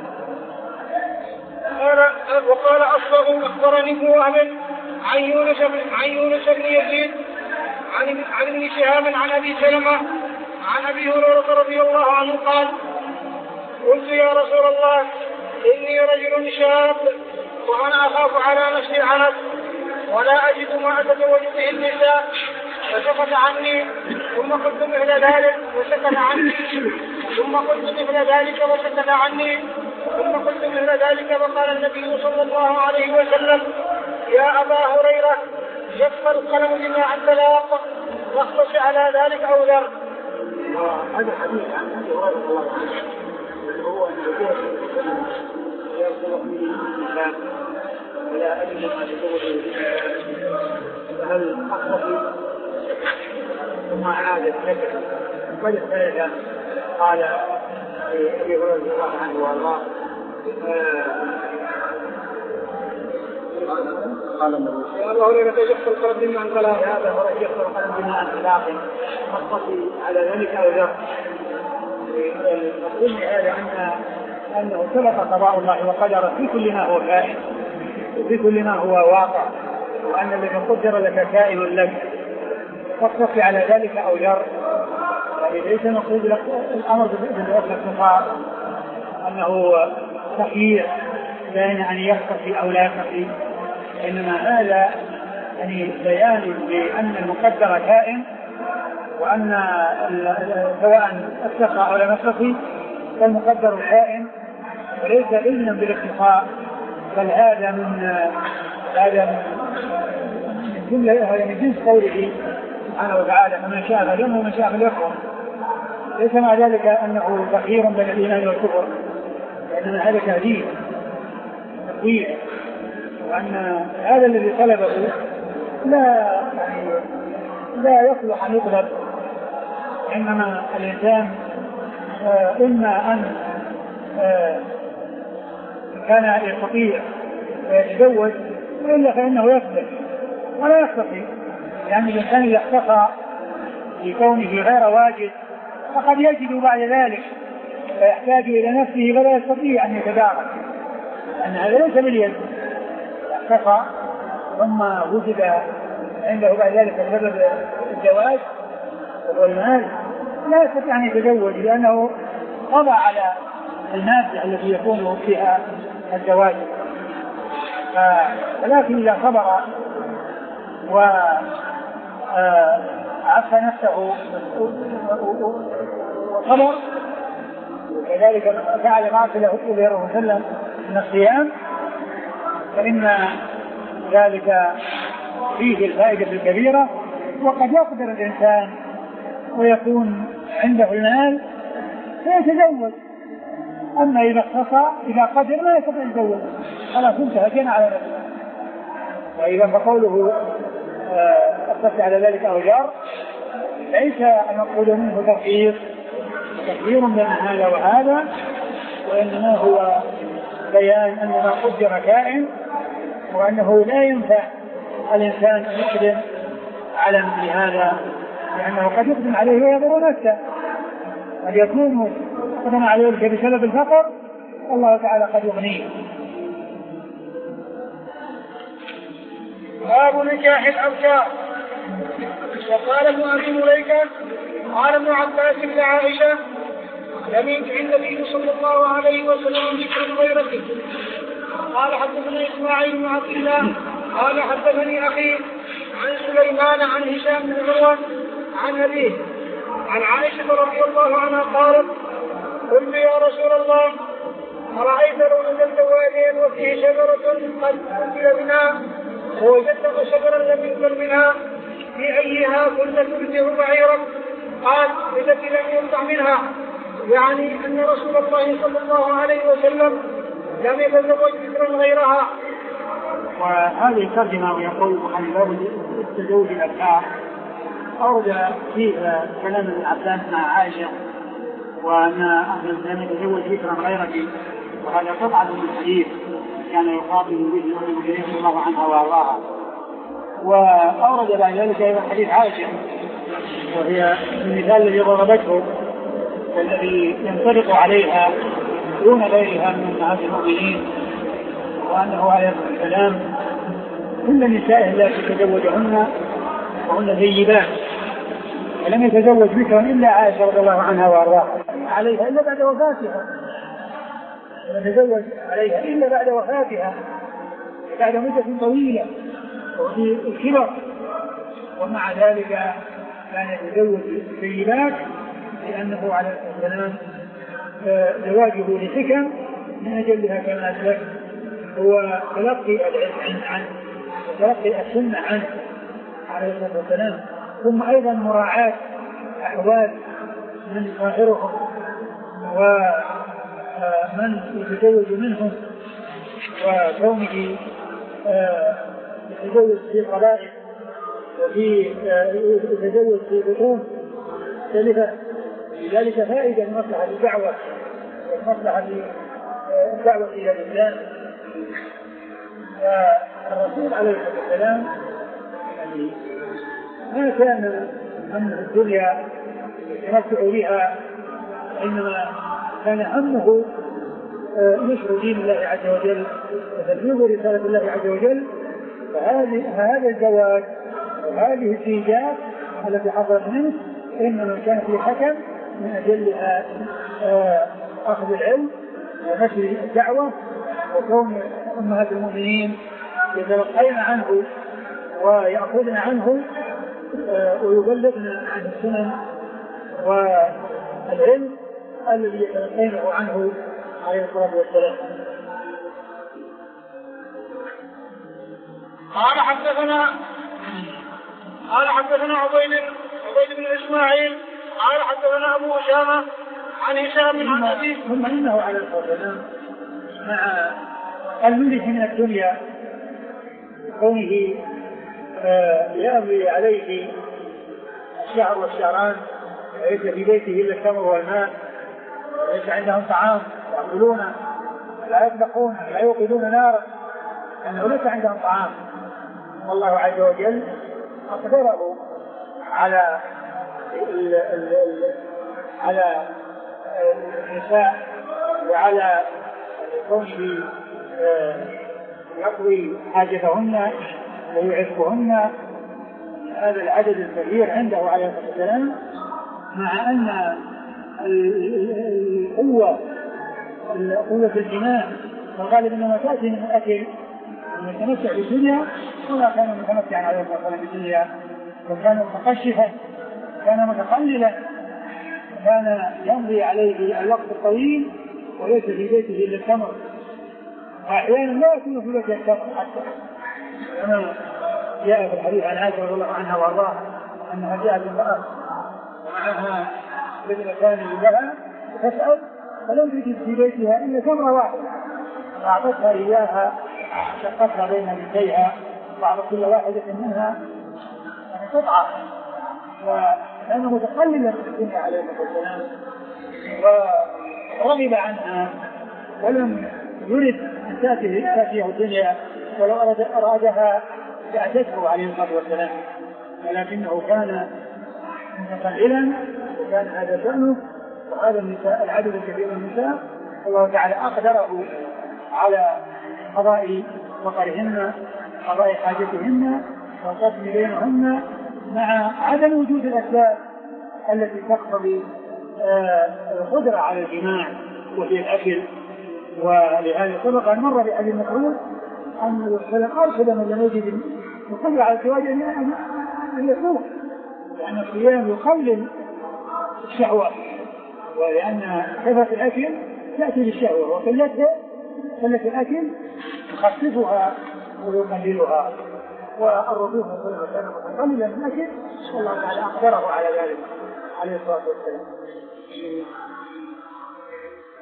A: قال وقال أصبغ أخبرني ابن وهب عن يونس عن يونس بن يزيد عن عن ابن شهاب عن أبي سلمة عن أبي هريرة رضي الله عنه قال قلت يا رسول الله إني رجل شاب وأنا أخاف على نفسي العنت ولا أجد ما أتزوج به النساء فسكت عني ثم قلت مثل ذلك وسكت عني ثم قلت مثل ذلك وسكت عني ثم قلت مثل ذلك فقال النبي صلى الله عليه وسلم يا أبا هريرة جف القلم بما عن طلاق واختص على ذلك أو ذر.
B: هذا حديث عن أبي هريرة رضي الله عنه هو أن يرسل من الإنسان ولا أجد ما تزوج هل أختص ثم عاد الذكر قد اختلف قال أبي هريرة رضي الله عنه والله
A: قال النبي يا أبا هريرة جف القلم بما عن طلاق
B: يا أبا هريرة جف القلم بما عن طلاق واختص على ذلك أو ذر. المقصود هذا أن أنه سبق قضاء الله وقدر في كل ما هو كائن وفي كل ما هو واقع وأن الذي قدر لك كائن لك فاقتص على ذلك أو جر. يعني ليس مقصود الأمر بالاختصاص أنه تخيير بين أن يختصي أو لا يختصي إنما هذا يعني بيان بأن المقدر كائن وأن سواء اختصى أو لم يختصي فالمقدر كائن وليس إلا بالاختصاء بل هذا من هذا من جملة هذا من جنس قوله سبحانه وتعالى فمن شاء فليؤمن ومن شاء فليكفر. ليس مع ذلك أنه تخيير بين الإيمان والكفر لأن هذا تهديد تقويم وأن هذا الذي طلبه لا يعني لا يصلح أن يطلب. إنما الإنسان آه إما أن آه كان يستطيع يتزوج وإلا فإنه يصبر ولا يستطيع يعني الإنسان إذا اختصى في كونه غير واجد فقد يجد بعد ذلك فيحتاج إلى نفسه فلا يستطيع أن يتدارك لأن هذا ليس باليد. اختصى ثم وجد عنده بعد ذلك سبب الزواج والمال لا يستطيع أن يتزوج لأنه قضى على المادة التي يكون فيها الزواج. ولكن إذا صبر وعف نفسه وصبر وكذلك فعل ما أرسله إليه الرسول صلى الله عليه وسلم من الصيام فإن ذلك فيه الفائدة الكبيرة. وقد يقدر الإنسان ويكون عنده المال فيتزوج أما إذا اختصى إذا قدر ما يستطيع يتزوج خلاص انتهى على نفسه. وإذا فقوله اختص على ذلك أو جار ليس المقصود منه تفكير تفكير بين هذا وهذا وإنما هو بيان أن ما قدر كائن وأنه لا ينفع الإنسان أن يقدم على مثل هذا لأنه قد يقدم عليه ويضر نفسه قد يكون قدم عليه بسبب الفقر الله تعالى قد يغنيه.
A: باب نكاح الأبكار. وقال ابن أبي مليكة قال ابن عباس لعائشة لمنت عند النبي صلى الله عليه وسلم ذكر غيرته. قال حدثنا إسماعيل بن عبد الله قال حدثني أخي عن سليمان عن هشام بن عروة عن أبيه عن عائشة رضي الله عنها قالت قلت يا رسول الله أرأيت لو نزلت واديا وفيه شجرة قد أنزل منها ووجدت شجرا لم ينزل منها في أيها كنت ترجع بعيرا؟ قال التي لم ينزع منها. يعني أن رسول الله صلى الله عليه وسلم لم يتزوج بكرا غيرها.
B: وهذه الترجمة ويقول عن باب التزوج الأبكار أورد فيه كلام ابن عباس مع عائشة وأن أهل لم يتزوج بكرا غيرك، وهذا قطعة من الحديث كان يخاطب به المؤمنين رضي الله عنها وأرضاها. وأورد بعد ذلك أيضا حديث عائشة وهي المثال الذي ضربته الذي ينطبق عليها دون غيرها من أمهات المؤمنين، وأنه عليه السلام كل نسائه التي تزوجهن وهن ثيبات، ولم يتزوج بكرا إلا عائشة رضي الله عنها وأرضاها عليها إلا بعد وفاتها، لم يتزوج عليها إلا بعد وفاتها بعد مدة طويلة وفي الكبر، ومع ذلك كان يتزوج الثيبات لأنه عليه السلام زواجه لحكم من أجلها كما أسلف هو تلقي العلم عنه وتلقي السنة عنه عليه الصلاة والسلام، ثم أيضا مراعاة أحوال من يظاهرهم ومن يتزوج منهم، وكونه يتزوج في قبائل وفي يتزوج في بطون مختلفة، لذلك فائدة المصلحة للدعوة والمصلحة للدعوة إلى الإسلام. والرسول عليه الصلاة والسلام يعني ما كان همه الدنيا يتمتع بها، إنما كان همه نشر دين الله عز وجل وتبليغ رسالة الله عز وجل. فهذا الزواج وهذه الزيجات التي حصلت منه إنما كان في حكم من أجلها أخذ العلم ونشر الدعوة، وكون أمهات المؤمنين يتلقين عنه ويأخذن عنه ويبلغن عن السنن والعلم الذي يتلقينه عنه عليه الصلاة والسلام.
A: قال حدثنا قال حدثنا عبيد عبيد بن إسماعيل قال حدثنا أبو أسامة عن هشام عن أبيه.
B: ثم إنه عليه الصلاة والسلام مع الملك من الدنيا كونه يأوي عليه الشهر والشهران، ليس في بيته إلا التمر والماء، ليس عندهم طعام يأكلونه، لا يطبخون لا يوقدون نارا، أنه ليس عندهم طعام. والله عز وجل أقدره على ال ال ال على النساء وعلى كونه يقضي حاجتهن ويعفهن هذا العدد الكبير عنده عليه الصلاة والسلام، مع أن القوة قوة الجماع والغالب أنه تأتي من الأكل المتمتع بالدنيا، ولا كان متمتعا عليه الصلاة والسلام بالدنيا، وكان متقشفا كان متقللا، كان يمضي عليه الوقت الطويل وليس في بيته إلا التمر، وأحيانا لا يكون في بيته التمر حتى كما جاء في الحديث عن عائشة رضي الله عنها وارضاها أنها جاءت امرأة ومعها ابنتان لها تسأل فلم تجد في بيتها إلا تمرة واحدة، فأعطتها إياها شقتها بين بنتيها وأعطت كل واحدة منها قطعة، وكان متقللا في الدنيا عليه الصلاة والسلام ورغب عنها ولم يرد أن تأتيه الدنيا، ولو أراد أرادها لأتته عليه الصلاة والسلام، ولكنه كان متقللا وكان هذا شأنه. وهذا النساء العدد الكبير من النساء الله تعالى أقدره على قضاء فقرهن قضاء حاجتهن والقسم بينهن، مع عدم وجود الأسباب التي تقتضي القدرة على الجماع وفي الأكل. ولهذا سبق أن مر بأبي مسعود أن أرشد من لم يجد القدرة على الزواج أن يصوم، لأن الصيام يقلل الشهوة، ولأن كثرة الأكل تأتي بالشهوة، وقلتها قلة الأكل يخففها ويقللها، والرسول صلى الله عليه وسلم كان متقللا من الأكل والله تعالى أقدره على ذلك عليه الصلاة والسلام.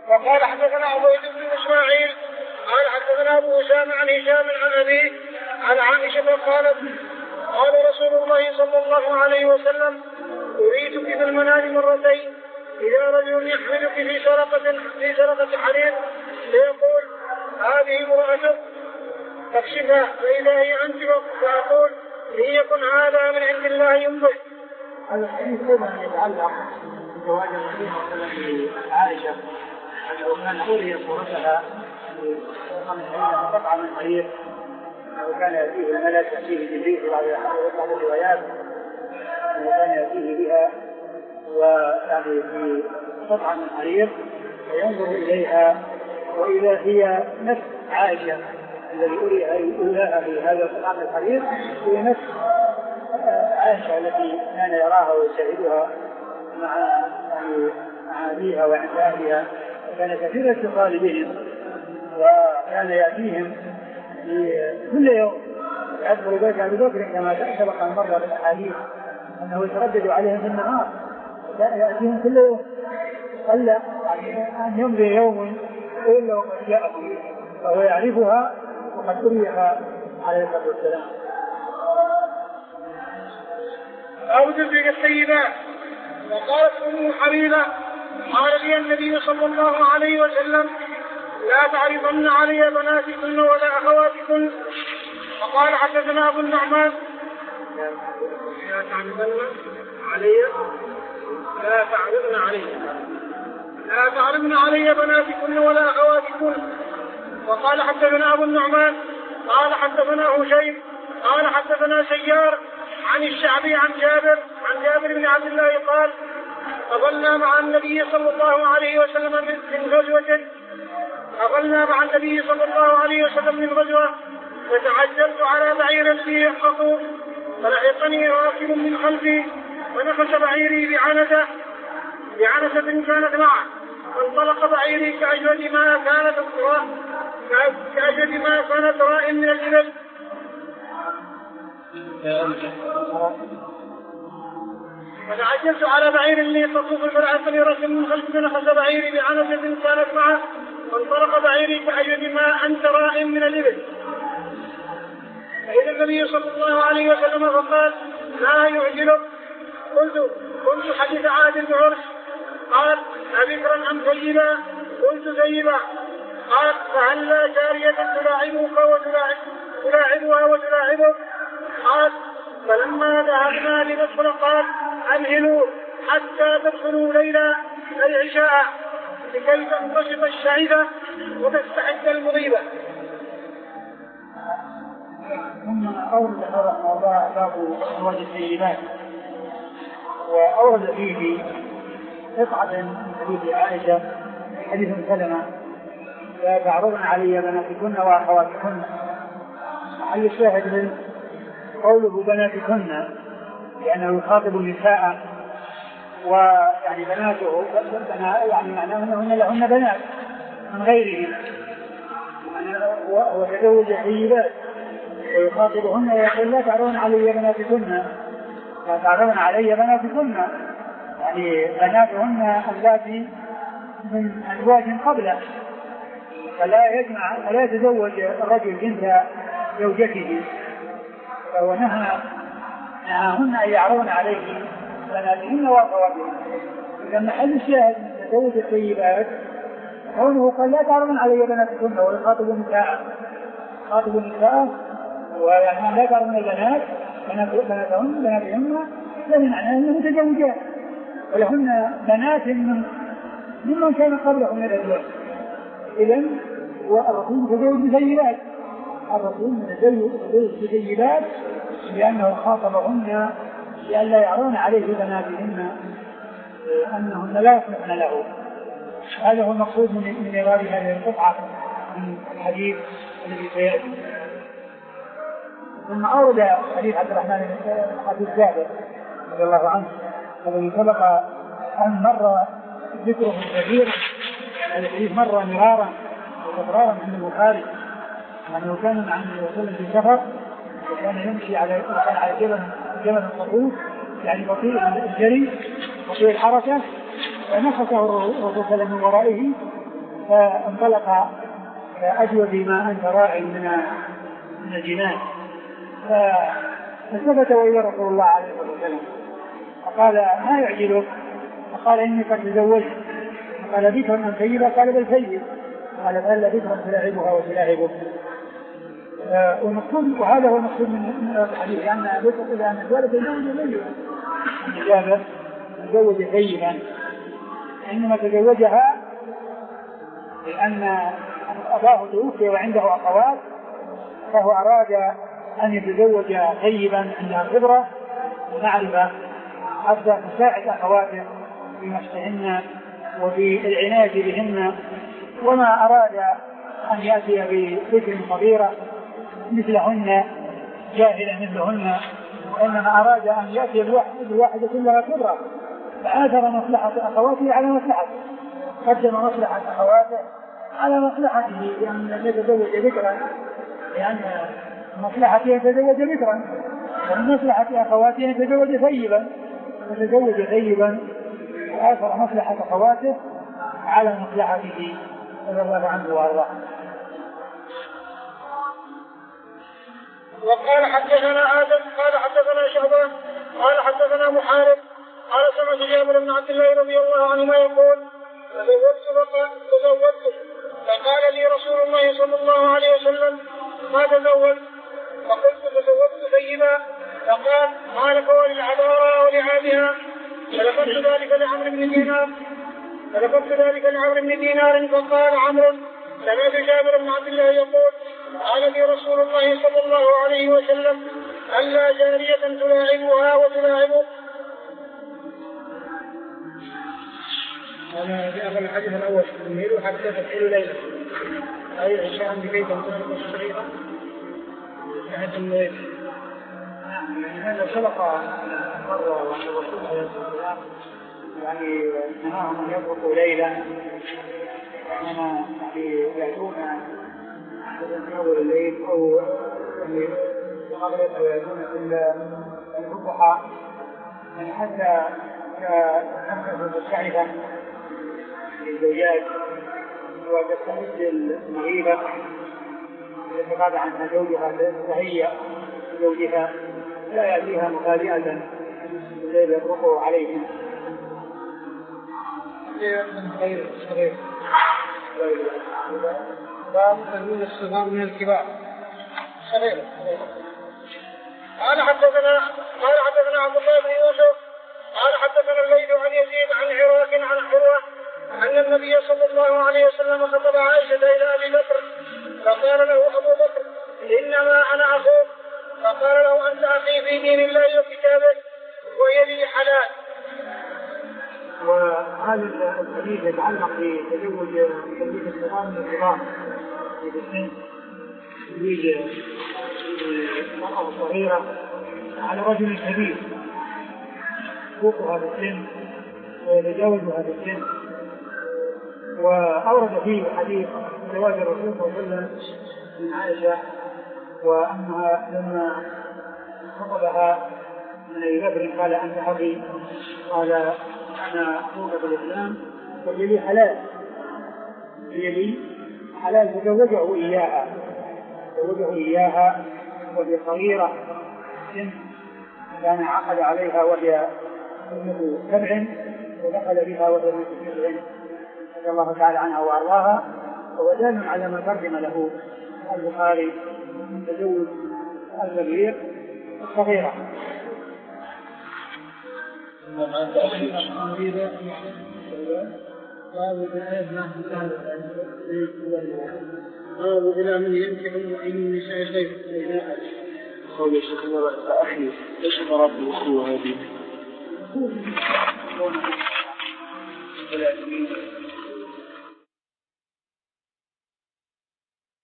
A: وقال حدثنا عبيد بن اسماعيل قال حدثنا ابو اسامه عن هشام عن ابيه عن عائشه قالت قال رسول الله صلى الله عليه وسلم اريتك في المنام مرتين اذا رجل يحملك في سرقه في سرقه حرير فيقول هذه امرأتك فاكشفها فاذا هي انت فاقول ليكن هذا من عند الله ينبغي.
B: هذا الحديث ايضا يتعلق بزواج النبي صلى الله عليه وسلم بعائشه انه كان اولي صورتها قطعه من حرير انه كان ياتيه الملك ياتيه جبريل في بعض الروايات انه كان ياتيه بها ويعني في قطعه من حرير فينظر اليها واذا هي نفس عائشه الذي أوليها في هذا القطعه من الحرير هي نفس عائشه التي كان يراها ويشاهدها مع يعني مع أبيها وعند أهلها وكان كثير الاتصال بهم وكان يأتيهم كل يوم يذكر بيت أبي بكر كما سبق أن مر بالأحاديث أنه يتردد عليهم في النهار كان يأتيهم كل يوم قل أن يمضي يوم إلا وقد جاءه فهو يعرفها وقد أريها عليه الصلاة والسلام.
A: أو تزوج السيدات. وقالت أم حبيبة قال لي النبي صلى الله عليه وسلم لا تعرضن علي بناتكن ولا أخواتكن. وقال حدثنا أبو النعمان لا تعرضن علي لا تعرضن علي لا تعرضن علي بناتكن ولا أخواتكن. وقال حدثنا أبو النعمان قال حدثنا هشيم قال حدثنا سيار عن الشعبي عن جابر عن جابر بن عبد الله قال قبلنا مع النبي صلى الله عليه وسلم من غزوة قبلنا مع النبي صلى الله عليه وسلم من غزوة فتعجلت على بعير لي يحقق فلحقني راكب من خلفي ونفس بعيري بعنزة بعنزة كانت معه فانطلق بعيري كأجود ما كانت كأجود ما كانت راء من الإبل فتعجلت على بعير لي تطوف فلعثني رجل من خلف نخس بعيري بعنزة كانت معه فانطلق بعيري كأجود ما أنت راء من الإبل. فإذا النبي صلى الله عليه وسلم فقال لا يعجلك. قلت كنت حديث عهد بعرس قال أبكرا أم ثيبا؟ قلت ثيبا. قال فهل لا جارية تلاعبك وتلاعبها وتلاعبك؟ قال فلما ذهبنا لندخل قال أمهلوا حتى تدخلوا ليلا العشاء لكي تنبسط الشعيبة وتستعد المضيبة.
B: ثم أورد هذا الموضوع باب زواج السيدات وأورد فيه قطعة من حديث عائشة حديث سلمة لا تعرضن علي بناتكن وأخواتكن. محل الشاهد من قوله بناتكن لأنه يخاطب النساء ويعني بناته يعني معناه أنهن لهن بنات من غيره وتزوج سيدات ويخاطبهن ويقول لا تعرضن علي بناتكن لا تعرضن علي بناتكن يعني بناتهن اللاتي من أزواج قبله فلا يجمع فلا يتزوج الرجل بنت زوجته فهو نهى نهاهن أن يعرضن عليه بناتهن وأخواتهن. إذا محل الشاهد من تزوج السيدات قوله قال لا تعرضن علي بناتكن ويخاطب النساء خاطب النساء ويعني لا تعرضن البنات بناتهن بناتهن لأن معناه أنه متزوجات ولهن بنات من ممن كان قبلهم من الأزواج. إذن والرسول تزوج بسيدات الرسول تزوج بسيدات لأنه خاطبهن لئلا يعرضن عليه بناتهن أنهن لا يصلحن له. هذا هو المقصود من إيراد هذه القطعة من الحديث الذي سيأتي. ثم أورد حديث عبد الرحمن حديث جابر رضي الله عنه الذي سبق أن مر ذكره كثيرا. الحديث مر مرارا وتكرارا عند البخاري أنه كان مع النبي صلى الله عليه وسلم في سفر وكان يمشي على كان على جبل جبل الصفوف يعني بطيء الجري بطيء الحركة فنفسه الرسول صلى الله عليه وسلم من ورائه فانطلق أجود ما أنت راع من من الجنان. فالتفت إلى رسول الله عليه الصلاة والسلام فقال ما يعجلك؟ فقال إني قد تزوجت. قال بكرا أم ثيبا؟ قال بل ثيب. قال فهل بكرا تلاعبها وتلاعبك؟ والمقصود وهذا هو المقصود من الحديث لأن بكر إلى أن الولد تزوج ثيبا الإجابة تزوج ثيبا إنما تزوجها لأن أباه توفي وعنده أخوات فهو أراد أن يتزوج ثيبا عندها خبرة ومعرفة حتى تساعد أخواته في نفسهن وفي العناية بهن وما أراد أن يأتي بذكر صغيرة مثلهن جاهلة مثلهن وإنما أراد أن يأتي بواحدة لها خبرة فآثر مصلحة أخواته على مصلحته قدم مصلحة أخواته على مصلحته لأن يتزوج ذكرا لأن مصلحته يتزوج ذكرا ومن مصلحة أخواته يتزوج ثيبا يتزوج ثيبا وآثر مصلحة أخواته على مصلحته رضي الله عنه وارضاه.
A: وقال حدثنا آدم قال حدثنا شعبان قال حدثنا محارب قال سمعت جابر بن عبد الله رضي الله عنهما يقول تزوجت تزوجت فقال لي رسول الله صلى الله عليه وسلم ما تزوج؟ فقلت تزوجت ثيبا فقال ما لك وللعذارى ولعابها فذكرت ذلك لعمرو بن دينار فذكرت ذلك لعمرو بن دينار فقال عمرو سمعت جابر بن عبد الله يقول قال لي رسول الله صلى الله عليه وسلم ألا جارية تلاعبها وتلاعبك.
C: هذا في أغلب الحديث الأول تمهيل حتى تدخل ليلة أي عشاء بكيف تنطلق الصغيرة بحيث الليل.
B: هذا سبق مرة وأن الرسول عليه الصلاة والسلام يعني نهاهم أن يطرقوا ليلا إنما يعني يأتون من أول الليل أو يعني المغرب أو يأتون في الضحى يعني حتى كأنه مستعفة للزوجات وتستمد المغيبة لتقاطع عنها زوجها تهيأ زوجها لا يأتيها مفاجأة الليل يطرقه عليهم.
C: غير صغير باب تنوين الصغار من الكبار
A: صغير. قال حدثنا قال حدثنا عبد الله بن يوسف قال حدثنا الليث عن يزيد عن عراك عن حروة أن النبي صلى الله عليه وسلم خطب عائشة إلى أبي بكر فقال له أبو بكر إنما أنا أخوك فقال له أنت أخي في دين الله وكتابه وهي لي حلال.
B: وهذا الحديث يتعلق بتزوج تزويج الصغار من الكبار في السن تزويج المرأة الصغيرة على رجل كبير يفوقها بالسن ويتجاوزها بالسن. وأورد فيه حديث زواج الرسول صلى الله عليه وسلم من عائشة وأنها لما خطبها من أبي بكر قال أنت أخي قال أنا أخوك بالإسلام وهي لي حلال هي لي حلال تزوجه إياها تزوجه إياها وهي صغيرة سن كان عقد عليها وهي ابنة سبع ودخل بها وهي ابنة تسع رضي الله تعالى عنها وأرضاها. ودال على ما ترجم له البخاري من تزوج الصغير الصغيرة.
C: باب بالآية ما باب إلى من ينكح من النساء شيء
D: قول الشيخ أخي ليش مرض الأخوة هذه